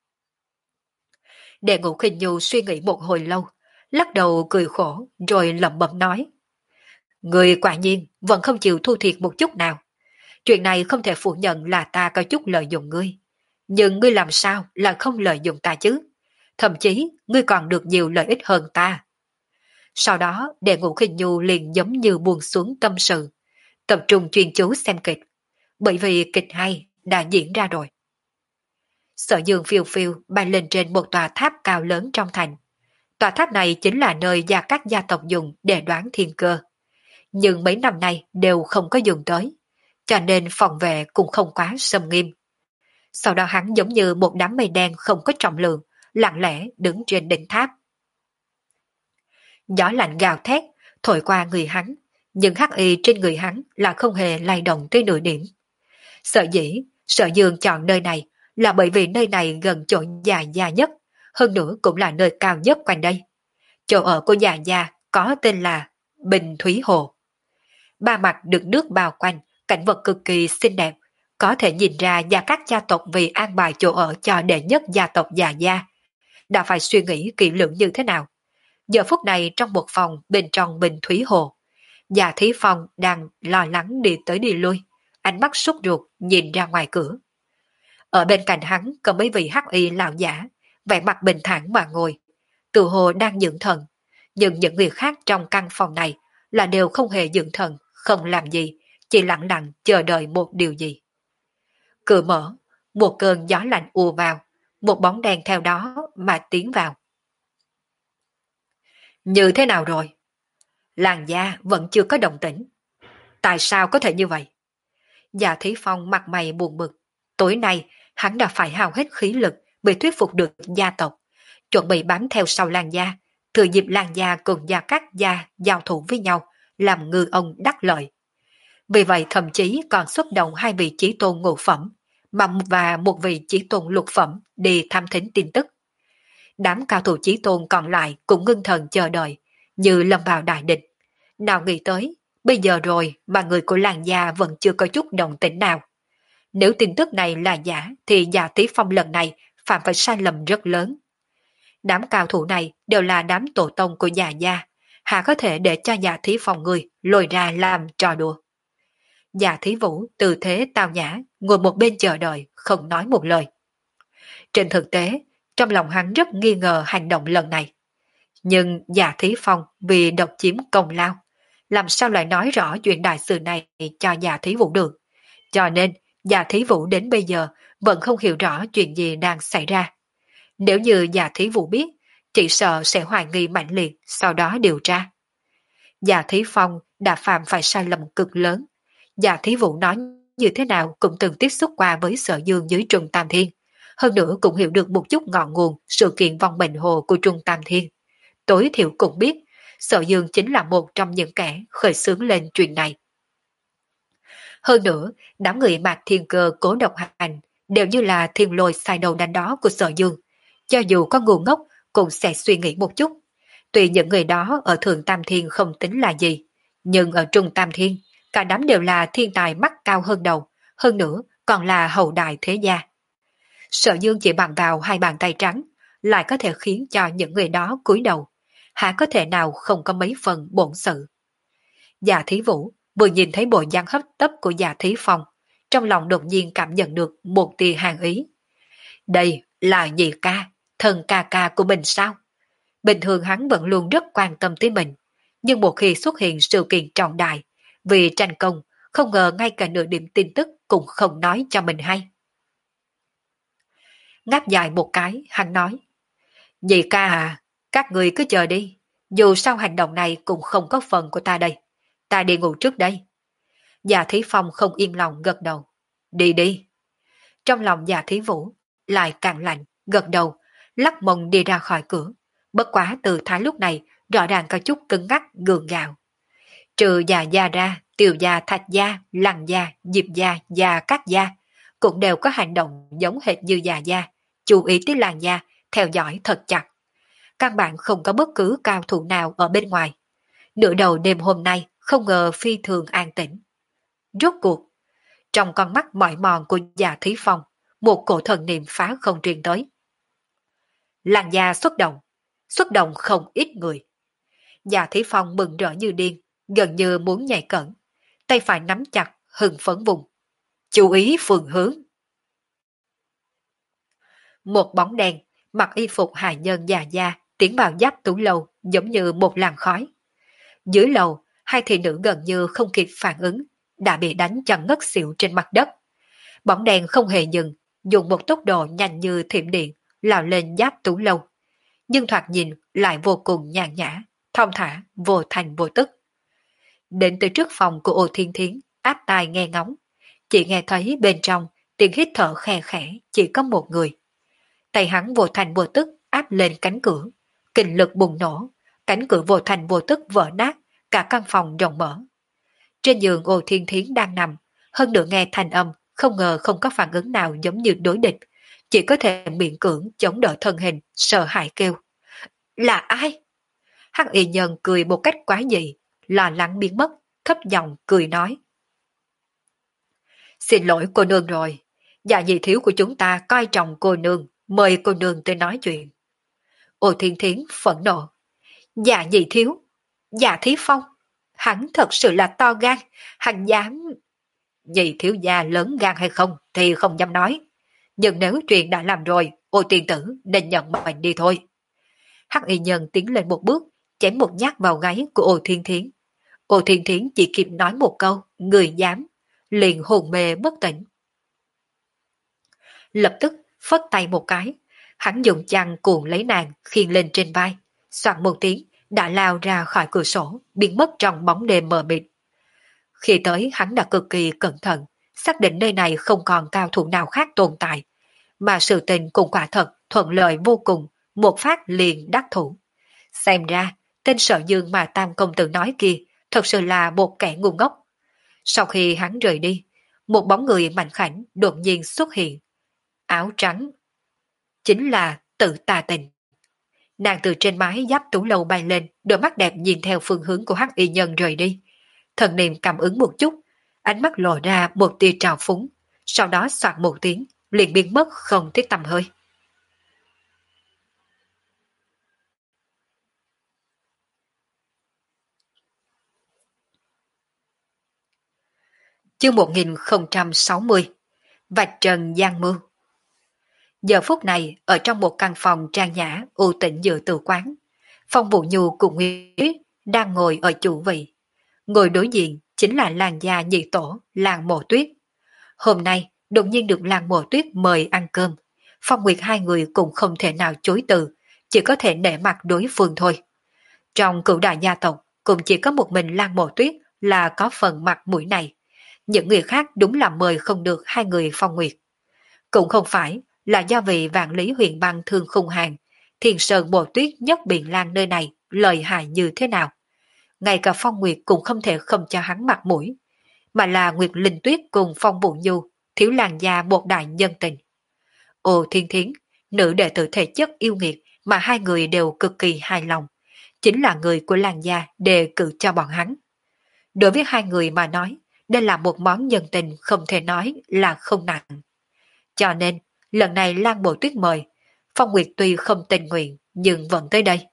Đệ Ngũ Khinh Nhu suy nghĩ một hồi lâu, lắc đầu cười khổ rồi lẩm bẩm nói. Người quả nhiên vẫn không chịu thu thiệt một chút nào. Chuyện này không thể phủ nhận là ta có chút lợi dụng ngươi. Nhưng ngươi làm sao là không lợi dụng ta chứ? Thậm chí ngươi còn được nhiều lợi ích hơn ta. Sau đó Đệ Ngũ Khinh Nhu liền giống như buông xuống tâm sự, tập trung chuyên chú xem kịch, bởi vì kịch hay đã diễn ra rồi. Sở Dương phiêu phiêu bay lên trên một tòa tháp cao lớn trong thành. Tòa tháp này chính là nơi gia các gia tộc dùng để đoán thiên cơ. Nhưng mấy năm nay đều không có dùng tới, cho nên phòng vệ cũng không quá xâm nghiêm. Sau đó hắn giống như một đám mây đen không có trọng lượng, lặng lẽ đứng trên đỉnh tháp. Gió lạnh gào thét, thổi qua người hắn, nhưng hắc y trên người hắn là không hề lay động tới nửa điểm. Sở dĩ, Sở Dương chọn nơi này là bởi vì nơi này gần chỗ già gia nhất, hơn nữa cũng là nơi cao nhất quanh đây. Chỗ ở của già gia có tên là Bình Thúy Hồ. Ba mặt được nước bao quanh, cảnh vật cực kỳ xinh đẹp, có thể nhìn ra gia các gia tộc vì an bài chỗ ở cho đệ nhất gia tộc già gia đã phải suy nghĩ kỹ lưỡng như thế nào. Giờ phút này trong một phòng bên trong Bình Thúy Hồ, Già Thí Phong đang lo lắng đi tới đi lui, ánh mắt sốt ruột nhìn ra ngoài cửa. Ở bên cạnh hắn có mấy vị hắc y lão giả, vẻ mặt bình thản mà ngồi, tự hồ đang dưỡng thần, nhưng những người khác trong căn phòng này là đều không hề dưỡng thần, không làm gì, chỉ lặng lặng chờ đợi một điều gì. Cửa mở, một cơn gió lạnh ùa vào, một bóng đen theo đó mà tiến vào. Như thế nào rồi? Làng gia vẫn chưa có động tĩnh. Tại sao có thể như vậy? Già Thí Phong mặt mày buồn bực. Tối nay hắn đã phải hao hết khí lực mới thuyết phục được gia tộc, chuẩn bị bám theo sau làng gia, thừa dịp làng gia cùng gia các gia giao thủ với nhau, làm ngư ông đắc lợi. Vì vậy thậm chí còn xuất động hai vị chí tôn ngũ phẩm, mà và một vị chí tôn lục phẩm đi thăm thính tin tức. Đám cao thủ chí tôn còn lại cũng ngưng thần chờ đợi, như lâm vào đại địch. Nào nghĩ tới, bây giờ rồi mà người của làng gia vẫn chưa có chút động tĩnh nào. Nếu tin tức này là giả thì Già Thí Phong lần này phạm phải sai lầm rất lớn. Đám cao thủ này đều là đám tổ tông của Già gia, hà có thể để cho Già Thí Phong người lôi ra làm trò đùa. Già Thí Vũ từ thế tao nhã, ngồi một bên chờ đợi, không nói một lời. Trên thực tế, trong lòng hắn rất nghi ngờ hành động lần này. Nhưng Già Thí Phong vì độc chiếm công lao, làm sao lại nói rõ chuyện đại sự này cho Già Thí Vũ được. Cho nên, Già Thí Vũ đến bây giờ vẫn không hiểu rõ chuyện gì đang xảy ra. Nếu như Già Thí Vũ biết, chỉ sợ sẽ hoài nghi mạnh liệt, sau đó điều tra. Già Thí Phong đã phạm phải sai lầm cực lớn. Già Thí Vũ nói như thế nào cũng từng tiếp xúc qua với Sở Dương dưới Trung Tam Thiên. Hơn nữa cũng hiểu được một chút ngọn nguồn sự kiện vong mệnh hồ của Trung Tam Thiên. Tối thiểu cũng biết, Sở Dương chính là một trong những kẻ khởi xướng lên chuyện này. Hơn nữa, đám người Mạc Thiên Cơ cố độc hành đều như là thiên lôi sai đầu đánh đó của Sở Dương. Cho dù có ngu ngốc cũng sẽ suy nghĩ một chút. Tuy những người đó ở Thượng Tam Thiên không tính là gì, nhưng ở Trung Tam Thiên, cả đám đều là thiên tài mắt cao hơn đầu, hơn nữa còn là hậu đại thế gia. Sở Dương chỉ bằng vào hai bàn tay trắng, lại có thể khiến cho những người đó cúi đầu. Hả có thể nào không có mấy phần bổn sự. Dạ Thí Vũ vừa nhìn thấy bộ dáng hấp tấp của Dạ Thí Phong, trong lòng đột nhiên cảm nhận được một tia hàn ý. Đây là nhị ca, thần ca ca của mình sao? Bình thường hắn vẫn luôn rất quan tâm tới mình, nhưng một khi xuất hiện sự kiện trọng đại, vì tranh công, không ngờ ngay cả nửa điểm tin tức cũng không nói cho mình hay. Ngáp dài một cái, hắn nói, nhị ca à, các người cứ chờ đi, dù sao hành động này cũng không có phần của ta đây, ta đi ngủ trước đây. Dạ Thí Phong không yên lòng gật đầu, đi đi. Trong lòng Dạ Thí Vũ lại càng lạnh, gật đầu, lắc mông đi ra khỏi cửa. Bất quá từ thái lúc này rõ ràng có chút cứng ngắc gượng gạo. Trừ già gia ra, Tiều gia, Thạch gia, Lăng gia, Diệp gia và các gia cũng đều có hành động giống hệt như già gia, chú ý tới làng gia, theo dõi thật chặt. Căn bản không có bất cứ cao thủ nào ở bên ngoài. Nửa đầu đêm hôm nay không ngờ phi thường an tĩnh. Rốt cuộc, trong con mắt mỏi mòn của Dạ Thí Phong, một cổ thần niệm phá không truyền tới. Làng gia xuất động, xuất động không ít người. Dạ Thí Phong mừng rỡ như điên, gần như muốn nhảy cẩn, tay phải nắm chặt, hừng phấn vùng. Chú ý phương hướng. Một bóng đen, mặc y phục hài nhân già da, tiến vào giáp tủ lầu giống như một làn khói. Dưới lầu, hai thị nữ gần như không kịp phản ứng, đã bị đánh cho ngất xỉu trên mặt đất. Bóng đen không hề dừng, dùng một tốc độ nhanh như thiểm điện, lao lên giáp tủ lầu. Nhưng thoạt nhìn lại vô cùng nhàn nhã, thong thả, vô thành vô tức. Đến từ trước phòng của Ô Thiên Thiến, áp tai nghe ngóng. Chỉ nghe thấy bên trong tiếng hít thở khe khẽ chỉ có một người. Tay hắn vô thành vô tức áp lên cánh cửa, kình lực bùng nổ, cánh cửa vô thành vô tức vỡ nát, cả căn phòng rộng mở. Trên giường Ô Thiên Thiến đang nằm, hơn nữa nghe thanh âm, không ngờ không có phản ứng nào giống như đối địch, chỉ có thể miễn cưỡng chống đỡ thân hình, sợ hãi kêu. Là ai? Hắc y nhân cười một cách quá dị, lo lắng biến mất, thấp giọng cười nói. Xin lỗi cô nương rồi, dạ nhị thiếu của chúng ta coi trọng cô nương, mời cô nương tới nói chuyện. Ô Thiên Thiến phẫn nộ. Dạ nhị thiếu, dạ Thí Phong, hắn thật sự là to gan, hắn dám... Nhị thiếu gia lớn gan hay không thì không dám nói, nhưng nếu chuyện đã làm rồi, Ô tiên tử nên nhận mệnh đi thôi. Hắc y nhân tiến lên một bước, chém một nhát vào gáy của Ô Thiên Thiến. Ô Thiên Thiến chỉ kịp nói một câu, người dám, liền hồn mê bất tỉnh. Lập tức phất tay một cái, hắn dùng chăn cuộn lấy nàng khiêng lên trên vai, soạn một tiếng đã lao ra khỏi cửa sổ, biến mất trong bóng đêm mờ mịt. Khi tới hắn đã cực kỳ cẩn thận, xác định nơi này không còn cao thủ nào khác tồn tại, mà sự tình cũng quả thật thuận lợi vô cùng, một phát liền đắc thủ. Xem ra, tên Sở Dương mà Tam Công Tử nói kia thật sự là một kẻ ngu ngốc. Sau khi hắn rời đi, một bóng người mạnh khảnh đột nhiên xuất hiện. Áo trắng. Chính là Tự Tà Tình. Nàng từ trên mái giáp tủ lầu bay lên, đôi mắt đẹp nhìn theo phương hướng của hắc y nhân rời đi. Thần niệm cảm ứng một chút, ánh mắt lộ ra một tia trào phúng, sau đó soạt một tiếng, liền biến mất không thấy tăm hơi. Chương một nghìn không trăm sáu mươi. Vạch trần gian mưu. Giờ phút này, ở trong một căn phòng trang nhã, u tĩnh giữa từ quán, Phong Vũ Nhu cùng Nguyên Tuyết đang ngồi ở chủ vị. Ngồi đối diện chính là làng gia nhị tổ, làng Mộ Tuyết. Hôm nay, đột nhiên được làng Mộ Tuyết mời ăn cơm. Phong Nguyệt hai người cũng không thể nào chối từ, chỉ có thể nể mặt đối phương thôi. Trong cửu đại gia tộc, cũng chỉ có một mình làng Mộ Tuyết là có phần mặt mũi này. Những người khác đúng là mời không được hai người Phong Nguyệt. Cũng không phải là do vì vạn lý huyền băng thương khung hàng, Thiền Sơn Mộ Tuyết nhất Biện Lan nơi này lợi hại như thế nào. Ngay cả Phong Nguyệt cũng không thể không cho hắn mặt mũi, mà là Nguyệt Linh Tuyết cùng Phong Vũ Nhu, thiếu làng gia một đại nhân tình. Ồ Thiên Thiến, nữ đệ tử thể chất yêu nghiệt mà hai người đều cực kỳ hài lòng, chính là người của làng gia đề cử cho bọn hắn. Đối với hai người mà nói, đây là một món nhân tình không thể nói là không nặng. Cho nên, Lần này Lan Bộ Tuyết mời, Phong Nguyệt tuy không tình nguyện nhưng vẫn tới đây.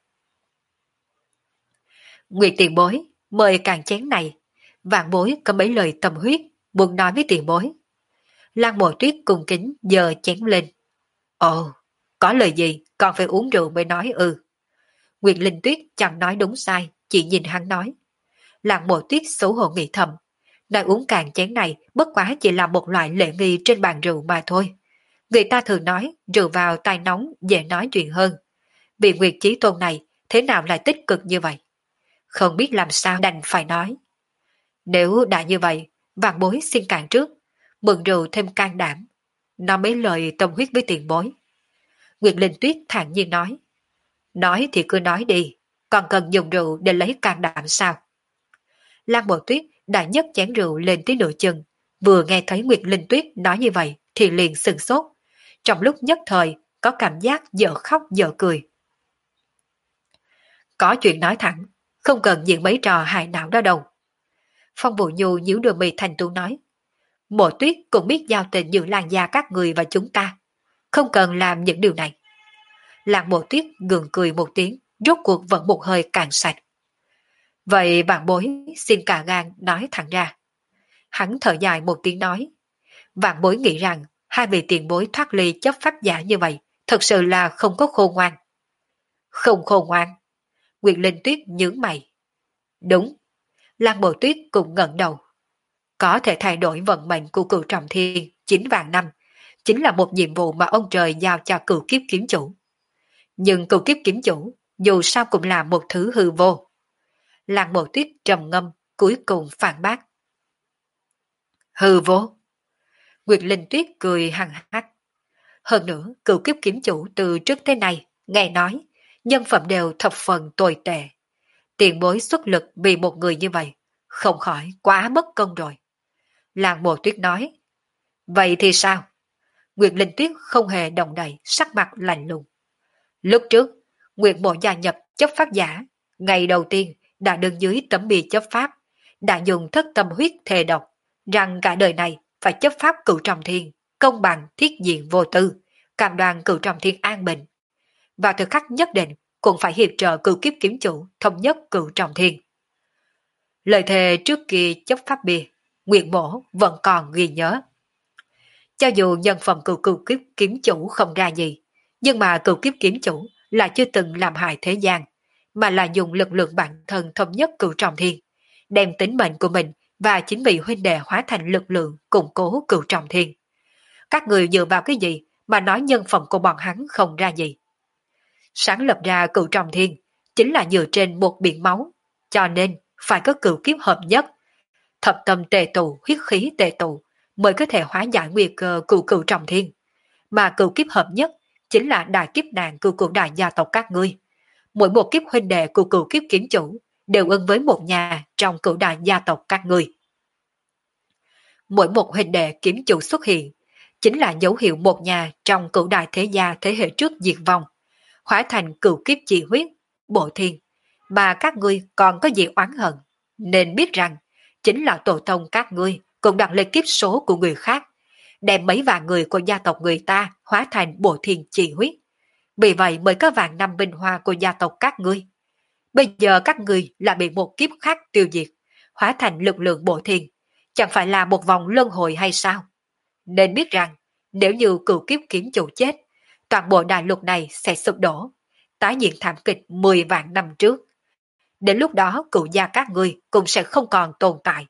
Nguyệt tiền bối, mời càng chén này. Vạn bối có mấy lời tâm huyết, muốn nói với tiền bối. Lan Bộ Tuyết cung kính giơ chén lên. Ồ, có lời gì, còn phải uống rượu mới nói ư. Nguyệt Linh Tuyết chẳng nói đúng sai, chỉ nhìn hắn nói. Lan Bộ Tuyết xấu hổ nghĩ thầm. Nói uống càng chén này bất quá chỉ là một loại lễ nghi trên bàn rượu mà thôi. Người ta thường nói rượu vào tai nóng dễ nói chuyện hơn. Vị Nguyệt Chí Tôn này thế nào lại tích cực như vậy? Không biết làm sao đành phải nói. Nếu đã như vậy, vạn bối xin cạn trước, mượn rượu thêm can đảm. Nói mấy lời tâm huyết với tiền bối. Nguyệt Linh Tuyết thản nhiên nói. Nói thì cứ nói đi, còn cần dùng rượu để lấy can đảm sao? Lan Bộ Tuyết đã nhấc chén rượu lên tới nửa chừng, vừa nghe thấy Nguyệt Linh Tuyết nói như vậy thì liền sừng sốt. Trong lúc nhất thời có cảm giác dở khóc dở cười. Có chuyện nói thẳng, không cần diễn mấy trò hài não đó đâu. Phong Vũ Nhu nhíu đôi mày thành tú nói. Mộ Tuyết cũng biết giao tình giữa làng gia các người và chúng ta, không cần làm những điều này. Làng Mộ Tuyết gượng cười một tiếng, rốt cuộc vẫn một hơi càng sạch. Vậy bạn bối xin cả gan nói thẳng ra. Hắn thở dài một tiếng nói. Vạn bối nghĩ rằng hai vị tiền bối thoát ly chấp pháp giả như vậy thật sự là không có khôn ngoan. Không khôn ngoan. Nguyệt Linh Tuyết nhướng mày. Đúng. Lan Bồ Tuyết cũng ngẩng đầu. Có thể thay đổi vận mệnh của cựu trọng thiên chín vạn năm, chính là một nhiệm vụ mà ông trời giao cho cựu kiếp kiếm chủ. Nhưng cựu kiếp kiếm chủ dù sao cũng là một thứ hư vô. Lan Bồ Tuyết trầm ngâm, cuối cùng phản bác. Hư vô. Nguyệt Linh Tuyết cười hằng hắc. Hơn nữa, cựu kiếp kiếm chủ từ trước tới nay, nghe nói, nhân phẩm đều thập phần tồi tệ. Tiền bối xuất lực vì một người như vậy, không khỏi quá mất công rồi. Lan Bồ Tuyết nói. Vậy thì sao? Nguyệt Linh Tuyết không hề động đậy, sắc mặt lạnh lùng. Lúc trước, Nguyệt Mộ gia nhập chấp pháp giả, ngày đầu tiên đã đứng dưới tấm bia chấp pháp, đã dùng thất tâm huyết thề độc, rằng cả đời này phải chấp pháp cửu trọng thiên, công bằng, thiết diện vô tư, cam đoan cửu trọng thiên an bình. Vào thời khắc nhất định cũng phải hiệp trợ cửu kiếp kiếm chủ thống nhất cửu trọng thiên. Lời thề trước kia chấp pháp bia, Nguyệt Mộ vẫn còn ghi nhớ. Cho dù nhân phẩm cửu cửu kiếp kiếm chủ không ra gì, nhưng mà cửu kiếp kiếm chủ là chưa từng làm hại thế gian, mà là dùng lực lượng bản thân thống nhất cửu trọng thiên, đem tính mệnh của mình và chính vị huynh đệ hóa thành lực lượng củng cố cửu trọng thiên. Các người dựa vào cái gì mà nói nhân phẩm của bọn hắn không ra gì? Sáng lập ra cửu trọng thiên chính là dựa trên một biển máu, cho nên phải có cửu kiếp hợp nhất, thập tâm tề tụ, huyết khí tề tụ mới có thể hóa giải nguy cơ cửu cửu trọng thiên. Mà cửu kiếp hợp nhất chính là đại kiếp nạn của cửu đại gia tộc các ngươi. Mỗi một kiếp huynh đệ của cửu kiếp kiếm chủ đều ưng với một nhà trong cửu đại gia tộc các ngươi. Mỗi một huynh đệ kiếm chủ xuất hiện chính là dấu hiệu một nhà trong cửu đại thế gia thế hệ trước diệt vong, hóa thành cửu kiếp chi huyết, bộ thiên, mà các ngươi còn có gì oán hận, nên biết rằng chính là tổ tông các ngươi cũng đặt lên kiếp số của người khác, đem mấy vạn người của gia tộc người ta hóa thành bộ thiên chi huyết. Vì vậy mới có vạn năm binh hoa của gia tộc các ngươi. Bây giờ các ngươi là bị một kiếp khác tiêu diệt, hóa thành lực lượng bộ thiên, chẳng phải là một vòng luân hồi hay sao? Nên biết rằng, nếu như cửu kiếp kiếm chủ chết, toàn bộ đại lục này sẽ sụp đổ, tái diễn thảm kịch mười vạn năm trước. Đến lúc đó cửu gia các ngươi cũng sẽ không còn tồn tại.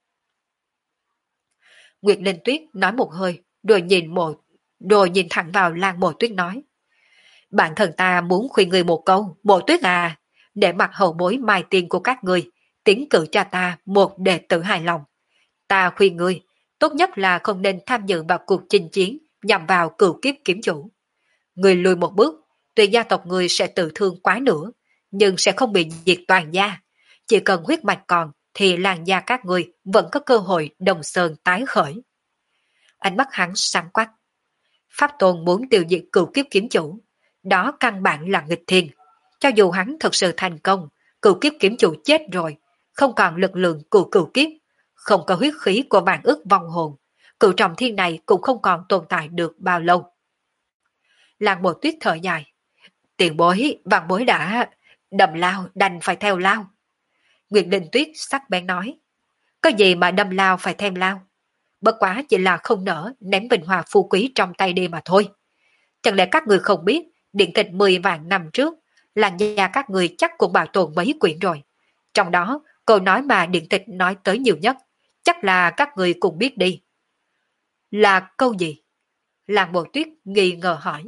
Nguyệt Linh Tuyết nói một hơi, rồi nhìn một, rồi nhìn thẳng vào Lan Mộ Tuyết nói. Bản thân ta muốn khuyên người một câu, Mộ Tuyết à, để mặc hậu bối mai tiền của các người, tiến cử cho ta một đệ tử hài lòng. Ta khuyên ngươi, tốt nhất là không nên tham dự vào cuộc chinh chiến nhằm vào cửu kiếp kiếm chủ. Người lùi một bước, tuy gia tộc người sẽ tự thương quá nữa, nhưng sẽ không bị diệt toàn gia. Chỉ cần huyết mạch còn, thì làng gia các người vẫn có cơ hội đồng sơn tái khởi. Ánh mắt hắn sáng quắc. Pháp Tôn muốn tiêu diệt cửu kiếp kiếm chủ, đó căn bản là nghịch thiên. Cho dù hắn thực sự thành công, cửu kiếp kiếm chủ chết rồi, không còn lực lượng của cửu kiếp, không có huyết khí của vạn ức vong hồn, cửu trọng thiên này cũng không còn tồn tại được bao lâu. Làng Bộ Tuyết thở dài. Tiền bối, vạn bối đã đâm lao đành phải theo lao. Nguyệt Linh Tuyết sắc bén nói. Có gì mà đâm lao phải thêm lao? Bất quá chỉ là không nỡ ném bình hòa phú quý trong tay đi mà thôi. Chẳng lẽ các người không biết điện tịch mười vạn năm trước, làng gia các người chắc cũng bảo tồn mấy quyển rồi. Trong đó, câu nói mà điện tịch nói tới nhiều nhất, chắc là các người cùng biết đi. Là câu gì? Làng Bồ Tuyết nghi ngờ hỏi.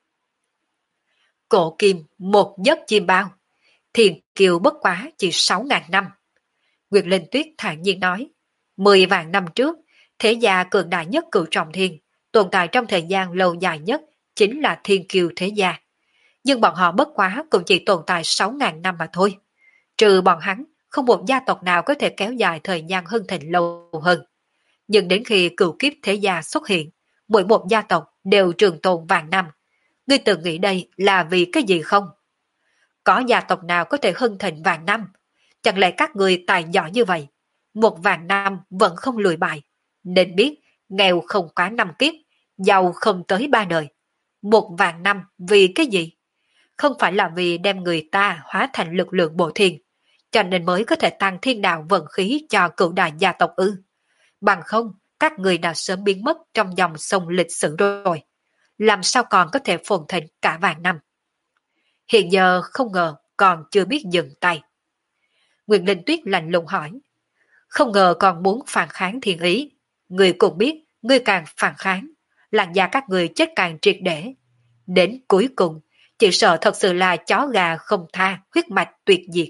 Cổ kim một giấc chim bao, thiền kiều bất quá chỉ sáu ngàn năm. Nguyệt Linh Tuyết thản nhiên nói, mười vạn năm trước, thế gia cường đại nhất cửu trọng thiên, tồn tại trong thời gian lâu dài nhất chính là thiên kiều thế gia. Nhưng bọn họ bất quá cũng chỉ tồn tại sáu ngàn năm mà thôi. Trừ bọn hắn, không một gia tộc nào có thể kéo dài thời gian hưng thịnh lâu hơn. Nhưng đến khi cửu kiếp thế gia xuất hiện, mỗi một gia tộc đều trường tồn vạn năm. Ngươi tự nghĩ đây là vì cái gì không? Có gia tộc nào có thể hưng thịnh vạn năm? Chẳng lẽ các người tài giỏi như vậy? Một vạn năm vẫn không lùi bại. Nên biết, nghèo không quá năm kiếp, giàu không tới ba đời. Một vạn năm vì cái gì? Không phải là vì đem người ta hóa thành lực lượng bộ thiên, cho nên mới có thể tăng thiên đạo vận khí cho cửu đại gia tộc ư. Bằng không, các người đã sớm biến mất trong dòng sông lịch sử rồi. Làm sao còn có thể phồn thịnh cả vạn năm? Hiện giờ không ngờ còn chưa biết dừng tay. Nguyệt Linh Tuyết lạnh lùng hỏi. Không ngờ còn muốn phản kháng thiên ý. Người cũng biết, người càng phản kháng, làn da các người chết càng triệt để. Đến cuối cùng, chỉ sợ thật sự là chó gà không tha, huyết mạch tuyệt diệt.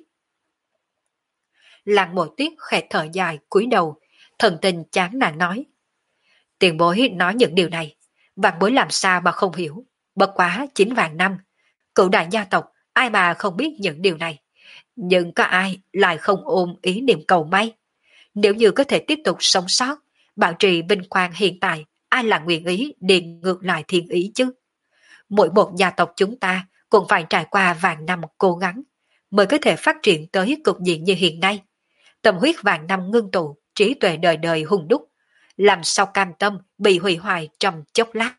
Làng Mộ Tuyết khẽ thở dài cúi đầu, thần tình chán nản nói. Tiền bối nói những điều này, vạn bối làm sao mà không hiểu. Bất quá chín vạn năm, cửu đại gia tộc ai mà không biết những điều này. Nhưng có ai lại không ôm ý niệm cầu may? Nếu như có thể tiếp tục sống sót, bảo trì vinh quang hiện tại, ai là nguyện ý đi ngược lại thiên ý chứ? Mỗi một gia tộc chúng ta cũng phải trải qua vạn năm cố gắng, mới có thể phát triển tới cục diện như hiện nay. Tâm huyết vạn năm ngưng tụ, trí tuệ đời đời hùng đúc, làm sao cam tâm bị hủy hoại trong chốc lát.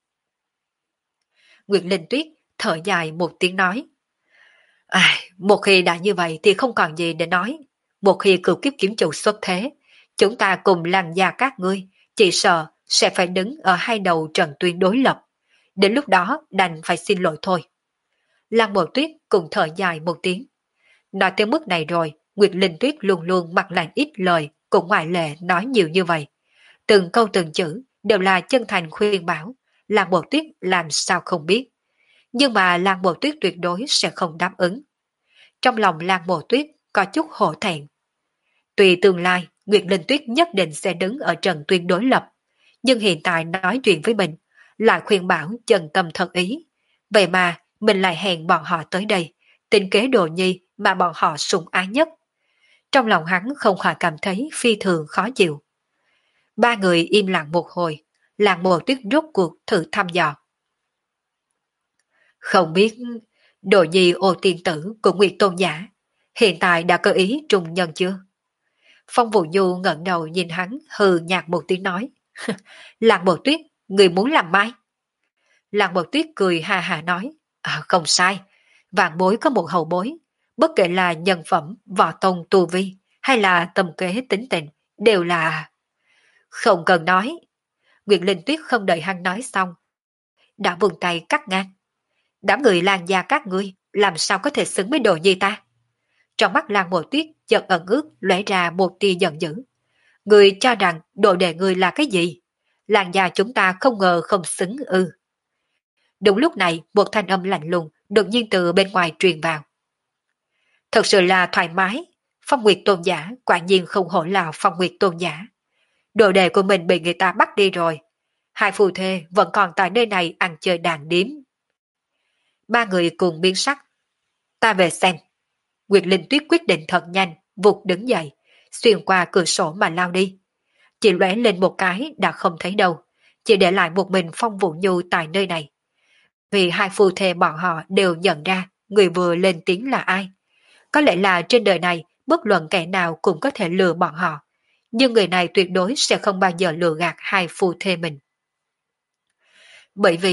Nguyệt Linh Tuyết thở dài một tiếng nói. À, một khi đã như vậy thì không còn gì để nói. Một khi cửu kiếp kiếm chủ xuất thế, chúng ta cùng làng gia các ngươi, chỉ sợ sẽ phải đứng ở hai đầu trận tuyến đối lập. Đến lúc đó đành phải xin lỗi thôi. Lăng Mộ Tuyết cùng thở dài một tiếng. Nói tới mức này rồi, Nguyệt Linh Tuyết luôn luôn mặc lạnh ít lời, cũng ngoại lệ nói nhiều như vậy. Từng câu từng chữ đều là chân thành khuyên bảo, Lăng Mộ Tuyết làm sao không biết. Nhưng mà Lăng Mộ Tuyết tuyệt đối sẽ không đáp ứng. Trong lòng Lăng Mộ Tuyết có chút hổ thẹn. Tùy tương lai, Nguyệt Linh Tuyết nhất định sẽ đứng ở trận tuyến đối lập, nhưng hiện tại nói chuyện với mình, lại khuyên bảo chân tâm thật ý. Vậy mà mình lại hẹn bọn họ tới đây, tính kế Đồ Nhi mà bọn họ sủng ái nhất. Trong lòng hắn không khỏi cảm thấy phi thường khó chịu. Ba người im lặng một hồi, Làng Mộ Tuyết rốt cuộc thử thăm dò. Không biết Đồ Nhi ô tiên tử của Nguyệt Tôn Giả hiện tại đã có ý trùng nhân chưa? Phong Vũ Du ngẩng đầu nhìn hắn hừ nhạt một tiếng nói. Làng Mộ Tuyết, người muốn làm mai? Làng Mộ Tuyết cười hà hà nói. À, không sai, vạn bối có một hậu bối, bất kể là nhân phẩm, võ tông tu vi hay là tâm kế tính tình, đều là... Không cần nói. Nguyệt Linh Tuyết không đợi hắn nói xong, đã vươn tay cắt ngang. Đám người làng gia các ngươi làm sao có thể xứng với Đồ Nhi ta? Trong mắt Làng Mộ Tuyết chợt ẩn ước lóe ra một tia giận dữ. Người cho rằng đồ đệ người là cái gì? Làng gia chúng ta không ngờ không xứng ư. Đúng lúc này một thanh âm lạnh lùng đột nhiên từ bên ngoài truyền vào. Thật sự là thoải mái, Phong Nguyệt Tôn Giả quả nhiên không hổ là Phong Nguyệt Tôn Giả. Đồ đệ của mình bị người ta bắt đi rồi. Hai phù thê vẫn còn tại nơi này ăn chơi đàn điếm. Ba người cùng biến sắc. Ta về xem. Nguyệt Linh Tuyết quyết định thật nhanh, vụt đứng dậy, xuyên qua cửa sổ mà lao đi. Chỉ lóe lên một cái đã không thấy đâu, chỉ để lại một mình Phong Vũ Nhu tại nơi này. Vì hai phu thê bọn họ đều nhận ra người vừa lên tiếng là ai. Có lẽ là trên đời này bất luận kẻ nào cũng có thể lừa bọn họ, nhưng người này tuyệt đối sẽ không bao giờ lừa gạt hai phu thê mình. Bởi vì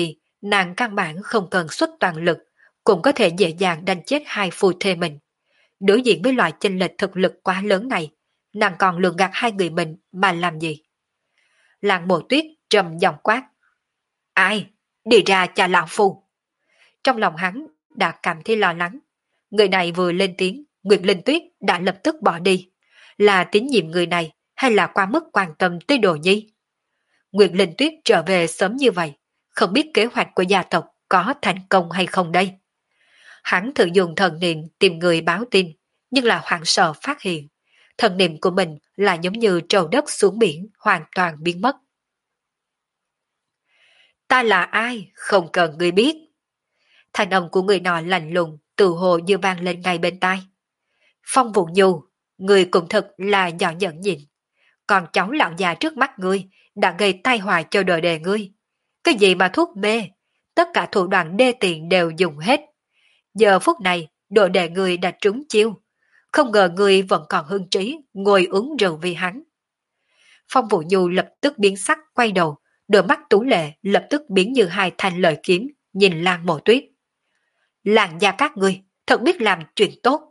nàng căn bản không cần xuất toàn lực, cũng có thể dễ dàng đánh chết hai phu thê mình. Đối diện với loại chênh lệch thực lực quá lớn này, nàng còn lường gạt hai người mình mà làm gì? Làng Mộ Tuyết trầm giọng quát. Ai? Đi ra cho lão phu. Trong lòng hắn đã cảm thấy lo lắng. Người này vừa lên tiếng, Nguyệt Linh Tuyết đã lập tức bỏ đi. Là tín nhiệm người này hay là quá mức quan tâm tới Đồ Nhi? Nguyệt Linh Tuyết trở về sớm như vậy, không biết kế hoạch của gia tộc có thành công hay không đây. Hắn thử dùng thần niệm tìm người báo tin, nhưng là hoảng sợ phát hiện. Thần niệm của mình là giống như trầu đất xuống biển, hoàn toàn biến mất. Ta là ai? Không cần người biết. Thanh âm của người nọ lạnh lùng, từ hồ như vang lên ngay bên tai. Phong Vũ Nhu, người cũng thật là nhỏ nhẫn nhịn. Còn cháu lão già trước mắt ngươi đã gây tai họa cho đời đề ngươi. Cái gì mà thuốc mê, tất cả thủ đoạn đê tiện đều dùng hết. Giờ phút này, đội đề ngươi đã trúng chiêu. Không ngờ ngươi vẫn còn hưng trí, ngồi uống rượu vì hắn. Phong Vũ Nhu lập tức biến sắc quay đầu, đôi mắt tú lệ lập tức biến như hai thanh lợi kiếm, nhìn Lan Mộ Tuyết. Làng gia các ngươi, thật biết làm chuyện tốt.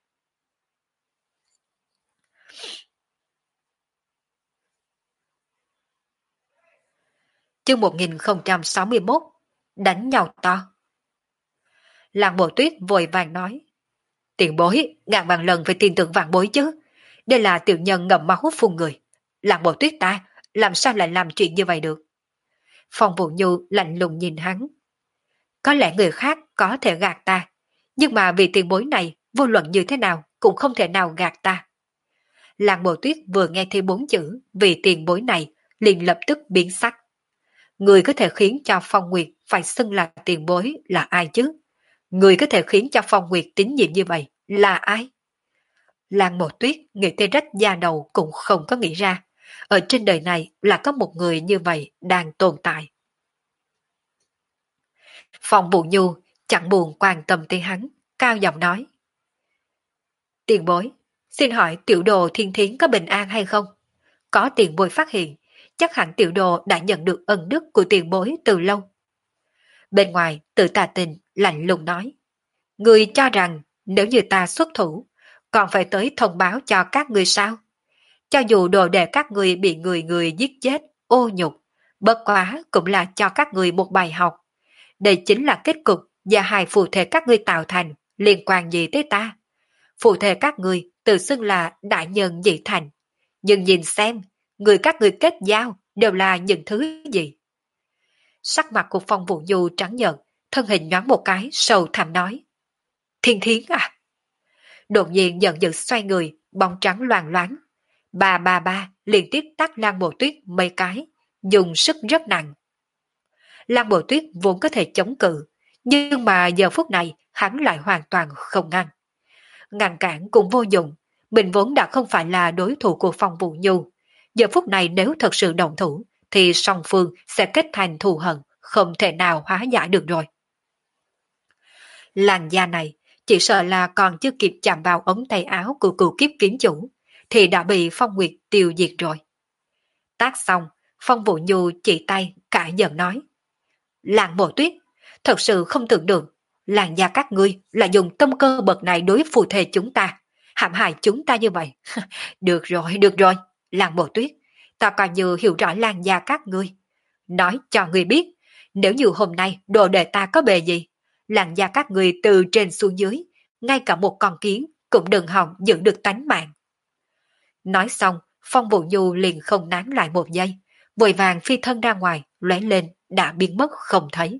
Chương một nghìn không trăm sáu mươi mốt, đánh nhau to. Làng Mộ Tuyết vội vàng nói. Tiền bối, ngàn vạn lần phải tin tưởng vạn bối chứ. Đây là tiểu nhân ngậm máu phun người. Làng Mộ Tuyết ta, làm sao lại làm chuyện như vậy được? Phong Vũ Nhu lạnh lùng nhìn hắn. Có lẽ người khác có thể gạt ta, nhưng mà vì tiền bối này, vô luận như thế nào cũng không thể nào gạt ta. Làng Mộ Tuyết vừa nghe thấy bốn chữ vì tiền bối này, liền lập tức biến sắc. Người có thể khiến cho Phong Nguyệt phải xưng là tiền bối là ai chứ? Người có thể khiến cho Phong Nguyệt tín nhiệm như vậy là ai? Làng Mộ Tuyết nghĩ tới rách da đầu cũng không có nghĩ ra. Ở trên đời này là có một người như vậy đang tồn tại. Phong Vũ Nhu chẳng buồn quan tâm tới hắn, cao giọng nói. Tiền bối, xin hỏi tiểu đồ Thiên Thiến có bình an hay không? Có tiền bối phát hiện, chắc hẳn tiểu đồ đã nhận được ân đức của tiền bối từ lâu. Bên ngoài, Tự Tà Tình lạnh lùng nói. Người cho rằng nếu như ta xuất thủ, còn phải tới thông báo cho các người sao? Cho dù đồ đệ các người bị người người giết chết, ô nhục, bất quá cũng là cho các người một bài học. Đây chính là kết cục và hai phù thể các ngươi tạo thành, liên quan gì tới ta? Phù thể các người tự xưng là đại nhân dị thành. Nhưng nhìn xem, người các người kết giao đều là những thứ gì? Sắc mặt của Phong Vũ Nhu trắng nhợt, thân hình nhoáng một cái, sầu thảm nói. Thiên Thiến à? Đột nhiên giận dữ xoay người, bóng trắng loàn loáng. Ba ba ba liên tiếp tát Lan Mộ Tuyết mấy cái, dùng sức rất nặng. Lan Mộ Tuyết vốn có thể chống cự, nhưng mà giờ phút này hắn lại hoàn toàn không ngăn. Ngăn cản cũng vô dụng, mình vốn đã không phải là đối thủ của Phong Vũ Nhu. Giờ phút này nếu thật sự động thủ, thì song phương sẽ kết thành thù hận, không thể nào hóa giải được rồi. Làn da này, chỉ sợ là còn chưa kịp chạm vào ống tay áo của cựu kiếp kiến chủ, thì đã bị Phong Nguyệt tiêu diệt rồi. Tác xong, Phong Vũ Nhu chỉ tay, cả giận nói. Làng Mộ Tuyết, thật sự không tưởng được, làng gia các ngươi là dùng tâm cơ bậc này đối phù thề chúng ta, hãm hại chúng ta như vậy. Được rồi, được rồi, làng Mộ Tuyết, ta coi như hiểu rõ làng gia các ngươi. Nói cho ngươi biết, nếu như hôm nay đồ đệ ta có bề gì, làng gia các ngươi từ trên xuống dưới, ngay cả một con kiến cũng đừng hòng giữ được tánh mạng. Nói xong, Phong Vũ Nhu liền không nán lại một giây, vội vàng phi thân ra ngoài, lóe lên, đã biến mất không thấy.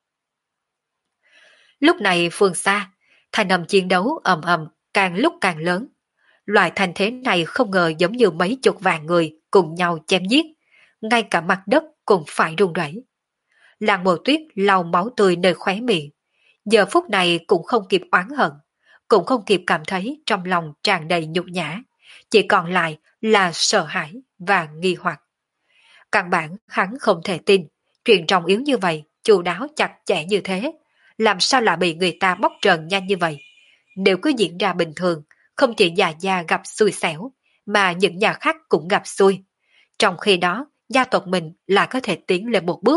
Lúc này phương xa, thanh âm chiến đấu ầm ầm càng lúc càng lớn. Loại thành thế này không ngờ giống như mấy chục vạn người cùng nhau chém giết, ngay cả mặt đất cũng phải rung rẩy. Làng Mộ Tuyết lau máu tươi nơi khóe miệng, giờ phút này cũng không kịp oán hận, cũng không kịp cảm thấy trong lòng tràn đầy nhục nhã, chỉ còn lại là sợ hãi và nghi hoặc. Căn bản hắn không thể tin, chuyện trọng yếu như vậy, chu đáo chặt chẽ như thế, làm sao lại bị người ta bóc trần nhanh như vậy? Nếu cứ diễn ra bình thường, không chỉ Già Gia gặp xui xẻo, mà những nhà khác cũng gặp xui. Trong khi đó, gia tộc mình lại có thể tiến lên một bước,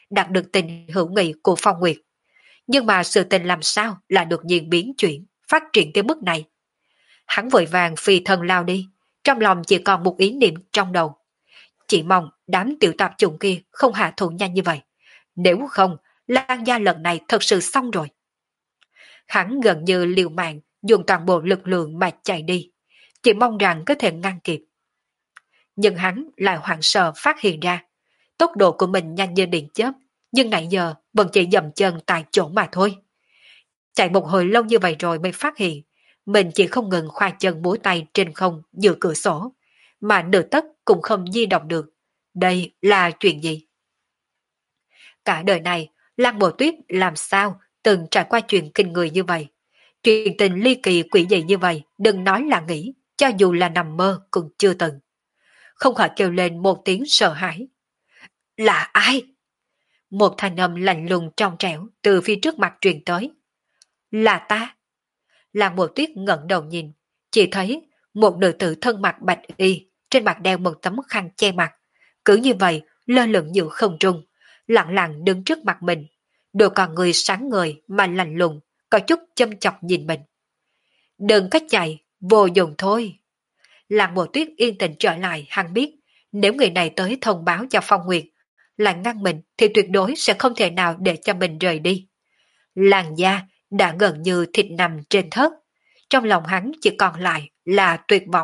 đạt được tình hữu nghị của Phong Nguyệt. Nhưng mà sự tình làm sao là được nhiên biến chuyển, phát triển tới mức này. Hắn vội vàng phi thân lao đi, trong lòng chỉ còn một ý niệm trong đầu. Chỉ mong đám tiểu tạp chủng kia không hạ thủ nhanh như vậy. Nếu không, Lan gia lần này thật sự xong rồi. Hắn gần như liều mạng dùng toàn bộ lực lượng mà chạy đi, chỉ mong rằng có thể ngăn kịp. Nhưng hắn lại hoảng sợ phát hiện ra, tốc độ của mình nhanh như điện chớp, nhưng nãy giờ vẫn chỉ dậm chân tại chỗ mà thôi. Chạy một hồi lâu như vậy rồi mới phát hiện, mình chỉ không ngừng khoa chân múa tay trên không giữa cửa sổ, mà nửa tấc cũng không di động được. Đây là chuyện gì? Cả đời này, Lăng Bồ Tuyết làm sao từng trải qua chuyện kinh người như vậy. Chuyện tình ly kỳ quỷ dị như vậy, đừng nói là nghĩ, cho dù là nằm mơ cũng chưa từng. Không khỏi kêu lên một tiếng sợ hãi. Là ai? Một thanh âm lạnh lùng trong trẻo từ phía trước mặt truyền tới. Là ta. Lăng Bồ Tuyết ngẩng đầu nhìn, chỉ thấy một nữ tử thân mặc bạch y, trên mặt đeo một tấm khăn che mặt. Cứ như vậy, lơ lửng giữa không trung, lặng lặng đứng trước mặt mình. Đôi con người sáng ngời mà lạnh lùng, có chút châm chọc nhìn mình. Đừng có chạy, vô dụng thôi. Lăng Bồ Tuyết yên tĩnh trở lại, hắn biết, nếu người này tới thông báo cho Phong Nguyệt, là ngăn mình thì tuyệt đối sẽ không thể nào để cho mình rời đi. Làn da đã gần như thịt nằm trên thớt, trong lòng hắn chỉ còn lại là tuyệt vọng.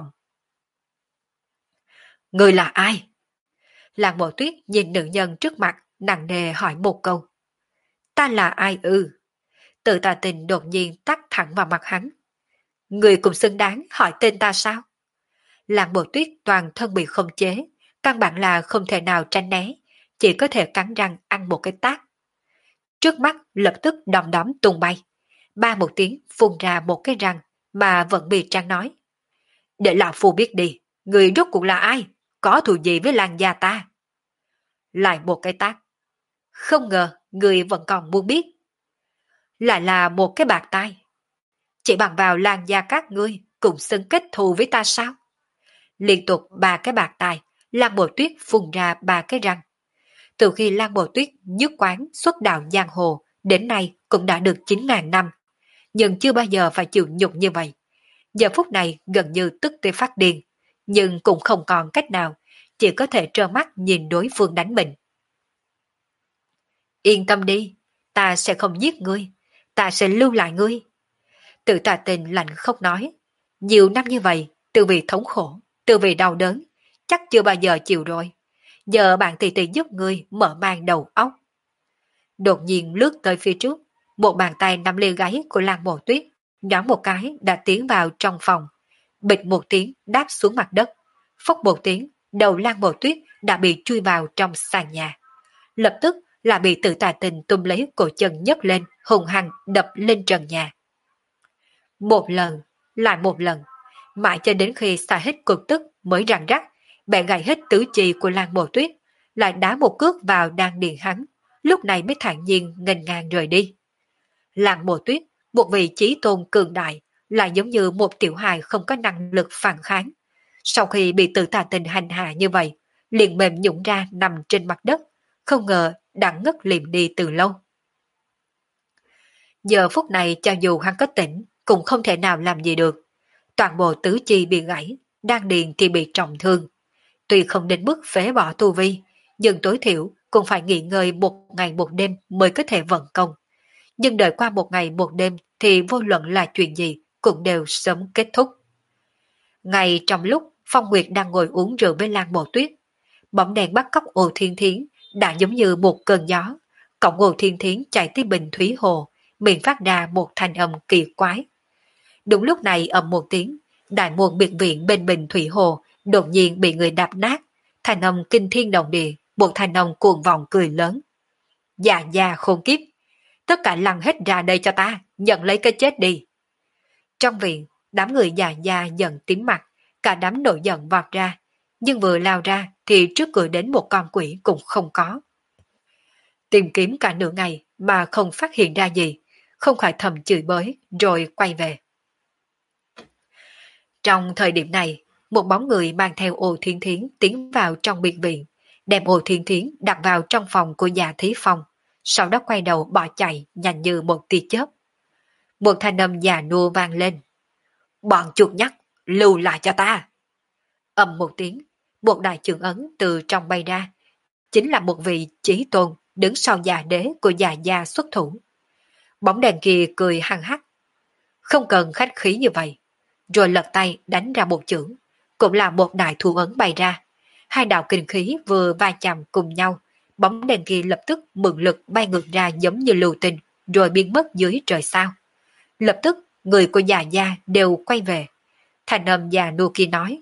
Người là ai? Lăng Bồ Tuyết nhìn nữ nhân trước mặt, nặng nề hỏi một câu. Ta là ai ư? Tự tà tình đột nhiên tắt thẳng vào mặt hắn. Người cũng xứng đáng hỏi tên ta sao? Lăng Bồ Tuyết toàn thân bị không chế, căn bản là không thể nào tránh né, chỉ có thể cắn răng ăn một cái tát. Trước mắt lập tức đom đóm tung bay. Ba một tiếng phun ra một cái răng mà vẫn bị Trang nói. Để lão phu biết đi, người rốt cuộc là ai? Có thù gì với làng gia ta? Lại một cái tát. Không ngờ người vẫn còn muốn biết. Lại là một cái bạc tai. Chỉ bằng vào làng gia các ngươi cũng xứng kết thù với ta sao? Liên tục ba cái bạc tai, Lan Bồ Tuyết phun ra ba cái răng. Từ khi Lan Bồ Tuyết nhất quán xuất đạo giang hồ, đến nay cũng đã được chín ngàn năm, nhưng chưa bao giờ phải chịu nhục như vậy. Giờ phút này gần như tức tới phát điên, nhưng cũng không còn cách nào, chỉ có thể trơ mắt nhìn đối phương đánh mình. Yên tâm đi, ta sẽ không giết ngươi, ta sẽ lưu lại ngươi. Tự tà tình lạnh không nói, nhiều năm như vậy, từ vì thống khổ, từ vì đau đớn, chắc chưa bao giờ chịu rồi. Giờ bạn tỷ tỷ giúp ngươi mở mang đầu óc. Đột nhiên lướt tới phía trước, một bàn tay nắm lê gáy của Lan Bồ Tuyết, nhoáng một cái đã tiến vào trong phòng. Bịch một tiếng đáp xuống mặt đất. Phốc một tiếng, đầu Lan Bồ Tuyết đã bị chui vào trong sàn nhà. Lập tức là bị tự tà tình tung lấy cổ chân nhấc lên, hùng hăng đập lên trần nhà. Một lần, lại một lần, mãi cho đến khi xả hết cục tức mới răng rắc, bẻ gãy hết tứ chi của Lan Bồ Tuyết, lại đá một cước vào đan điền hắn, lúc này mới thản nhiên nghênh ngang rời đi. Lan Bồ Tuyết, một vị chí tôn cường đại, lại giống như một tiểu hài không có năng lực phản kháng. Sau khi bị tự tà tình hành hạ như vậy, liền mềm nhũn ra nằm trên mặt đất, không ngờ đã ngất liệm đi từ lâu. Giờ phút này cho dù hắn có tỉnh, cũng không thể nào làm gì được. Toàn bộ tứ chi bị gãy, đan điền thì bị trọng thương. Tuy không đến mức phế bỏ tu vi, nhưng tối thiểu cũng phải nghỉ ngơi một ngày một đêm mới có thể vận công. Nhưng đợi qua một ngày một đêm thì vô luận là chuyện gì cũng đều sớm kết thúc. Ngay trong lúc Phong Nguyệt đang ngồi uống rượu với Lan Bồ Tuyết, bóng đèn bắt cóc Ồ Thiên Thiến đã giống như một cơn gió, cổng Ồ Thiên Thiến chạy tới Bình Thúy Hồ, miệng phát ra một thanh âm kỳ quái. Đúng lúc này ầm một tiếng, đại môn biệt viện bên Bình Thủy Hồ đột nhiên bị người đạp nát, thanh âm kinh thiên động địa, một thanh âm cuồng vọng cười lớn. Dạ dạ khôn kiếp, tất cả lăn hết ra đây cho ta, nhận lấy cái chết đi. Trong viện, đám người già già giận tím mặt, cả đám nổi giận vọt ra, nhưng vừa lao ra thì trước cửa đến một con quỷ cũng không có. Tìm kiếm cả nửa ngày mà không phát hiện ra gì, không khỏi thầm chửi bới rồi quay về. Trong thời điểm này, một bóng người mang theo Ồ Thiên Thiến tiến vào trong biệt viện, đem Ô Thiên Thiến đặt vào trong phòng của Dạ Thí Phong, sau đó quay đầu bỏ chạy nhanh như một tia chớp. Một thanh âm già nua vang lên. Bọn chuột nhắt, lưu lại cho ta. Ầm một tiếng, một đại trưởng ấn từ trong bay ra, chính là một vị chí tôn đứng sau già đế của già gia xuất thủ. Bóng đèn kia cười hăng hắc. Không cần khách khí như vậy, rồi lật tay đánh ra một chưởng, cũng là một đại thủ ấn bay ra. Hai đạo kinh khí vừa va chạm cùng nhau, bóng đèn kia lập tức mượn lực bay ngược ra giống như lưu tinh, rồi biến mất dưới trời sao. Lập tức, người của già gia đều quay về. Thành âm già nua kia nói.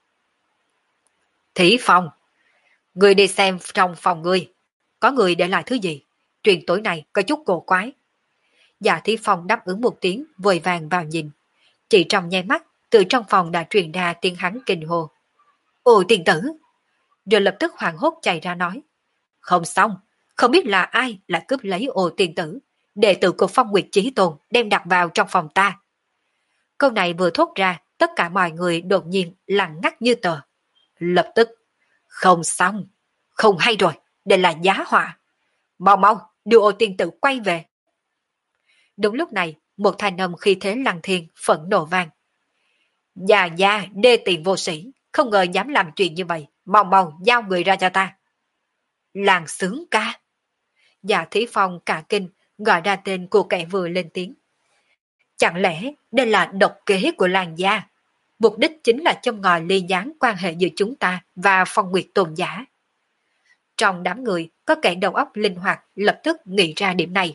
Thí Phong, người đi xem trong phòng ngươi, có người để lại thứ gì? Chuyện tối nay có chút cổ quái. Dạ Thí Phong đáp ứng một tiếng, vội vàng vào nhìn. Chỉ trong nháy mắt, từ trong phòng đã truyền ra tiếng hắn kinh hồ. Ồ tiền tử! Rồi lập tức hoảng hốt chạy ra nói. Không xong, không biết là ai lại cướp lấy ồ tiền tử. Đệ tử của Phong Nguyệt Chí Tôn đem đặt vào trong phòng ta. Câu này vừa thốt ra, tất cả mọi người đột nhiên lặng ngắt như tờ. Lập tức, không xong, không hay rồi, đây là giá họa. Mau mau, đưa ồ tiền tử quay về. Đúng lúc này, một thanh âm khi thế lăng thiên phẫn nộ vang. Già già, đê tiện vô sĩ, không ngờ dám làm chuyện như vậy, mau mau giao người ra cho ta. Làng sướng ca. Dạ Thí Phong cả kinh, gọi ra tên của kẻ vừa lên tiếng. Chẳng lẽ đây là độc kế của làng gia? Mục đích chính là châm ngòi ly gián quan hệ giữa chúng ta và Phong Nguyệt Tôn giả. Trong đám người có kẻ đầu óc linh hoạt lập tức nghĩ ra điểm này.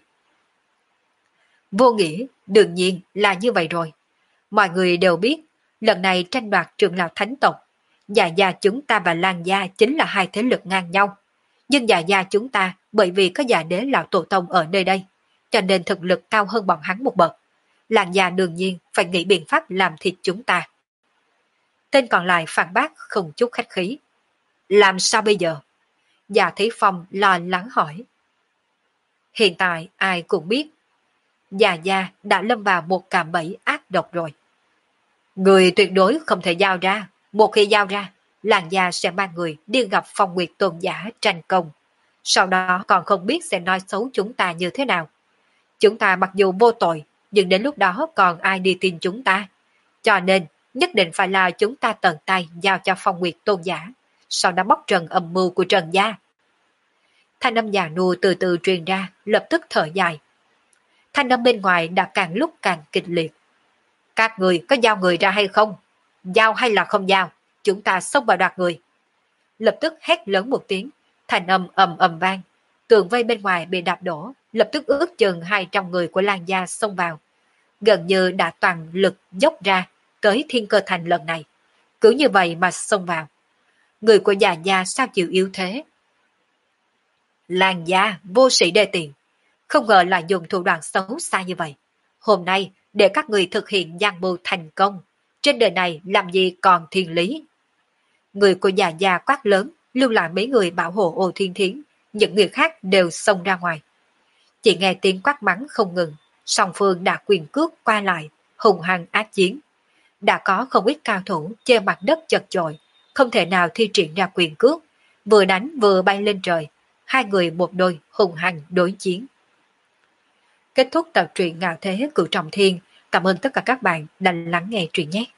Vô nghĩa, đương nhiên là như vậy rồi. Mọi người đều biết, lần này tranh đoạt trưởng lão thánh tộc, Dạ gia chúng ta và Lan gia chính là hai thế lực ngang nhau. Nhưng Dạ gia chúng ta bởi vì có Dạ đế lão tổ tông ở nơi đây, cho nên thực lực cao hơn bọn hắn một bậc. Lan gia đương nhiên phải nghĩ biện pháp làm thịt chúng ta. Tên còn lại phản bác không chút khách khí. Làm sao bây giờ? Dạ Thí Phong lo lắng hỏi. Hiện tại ai cũng biết, Dạ gia đã lâm vào một cạm bẫy ác độc rồi. Người tuyệt đối không thể giao ra. Một khi giao ra, làng gia sẽ mang người đi gặp Phong Nguyệt Tôn giả tranh công. Sau đó còn không biết sẽ nói xấu chúng ta như thế nào. Chúng ta mặc dù vô tội, nhưng đến lúc đó còn ai đi tin chúng ta. Cho nên, nhất định phải là chúng ta tận tay giao cho Phong Nguyệt Tôn giả, sau đó bóc trần âm mưu của Trần gia. Thanh âm già nua từ từ truyền ra, lập tức thở dài. Thanh âm bên ngoài đã càng lúc càng kịch liệt. Các người có giao người ra hay không? Giao hay là không giao? Chúng ta xông vào đoạt người. Lập tức hét lớn một tiếng, thanh âm ầm ầm vang. Tường vây bên ngoài bị đạp đổ, lập tức ước chừng hai trăm người của Lan gia xông vào. Gần như đã toàn lực dốc ra tới Thiên Cơ Thành lần này. Cứ như vậy mà xông vào. Người của Dạ gia sao chịu yếu thế? Lan gia vô sĩ đê tiện, không ngờ là dùng thủ đoạn xấu xa như vậy. Hôm nay để các người thực hiện gian mưu thành công, trên đời này làm gì còn thiên lý. Người của Dạ gia quát lớn, lưu lại mấy người bảo hộ Ô Thiên Thiến, những người khác đều xông ra ngoài. Chỉ nghe tiếng quát mắng không ngừng, song phương đã quyền cước qua lại, hùng hăng ác chiến. Đã có không ít cao thủ trên mặt đất chật chội, không thể nào thi triển ra quyền cước, vừa đánh vừa bay lên trời, hai người một đôi hùng hăng đối chiến. Kết thúc tập truyện Ngạo Thế Cửu Trọng Thiên. Cảm ơn tất cả các bạn đã lắng nghe truyện nhé.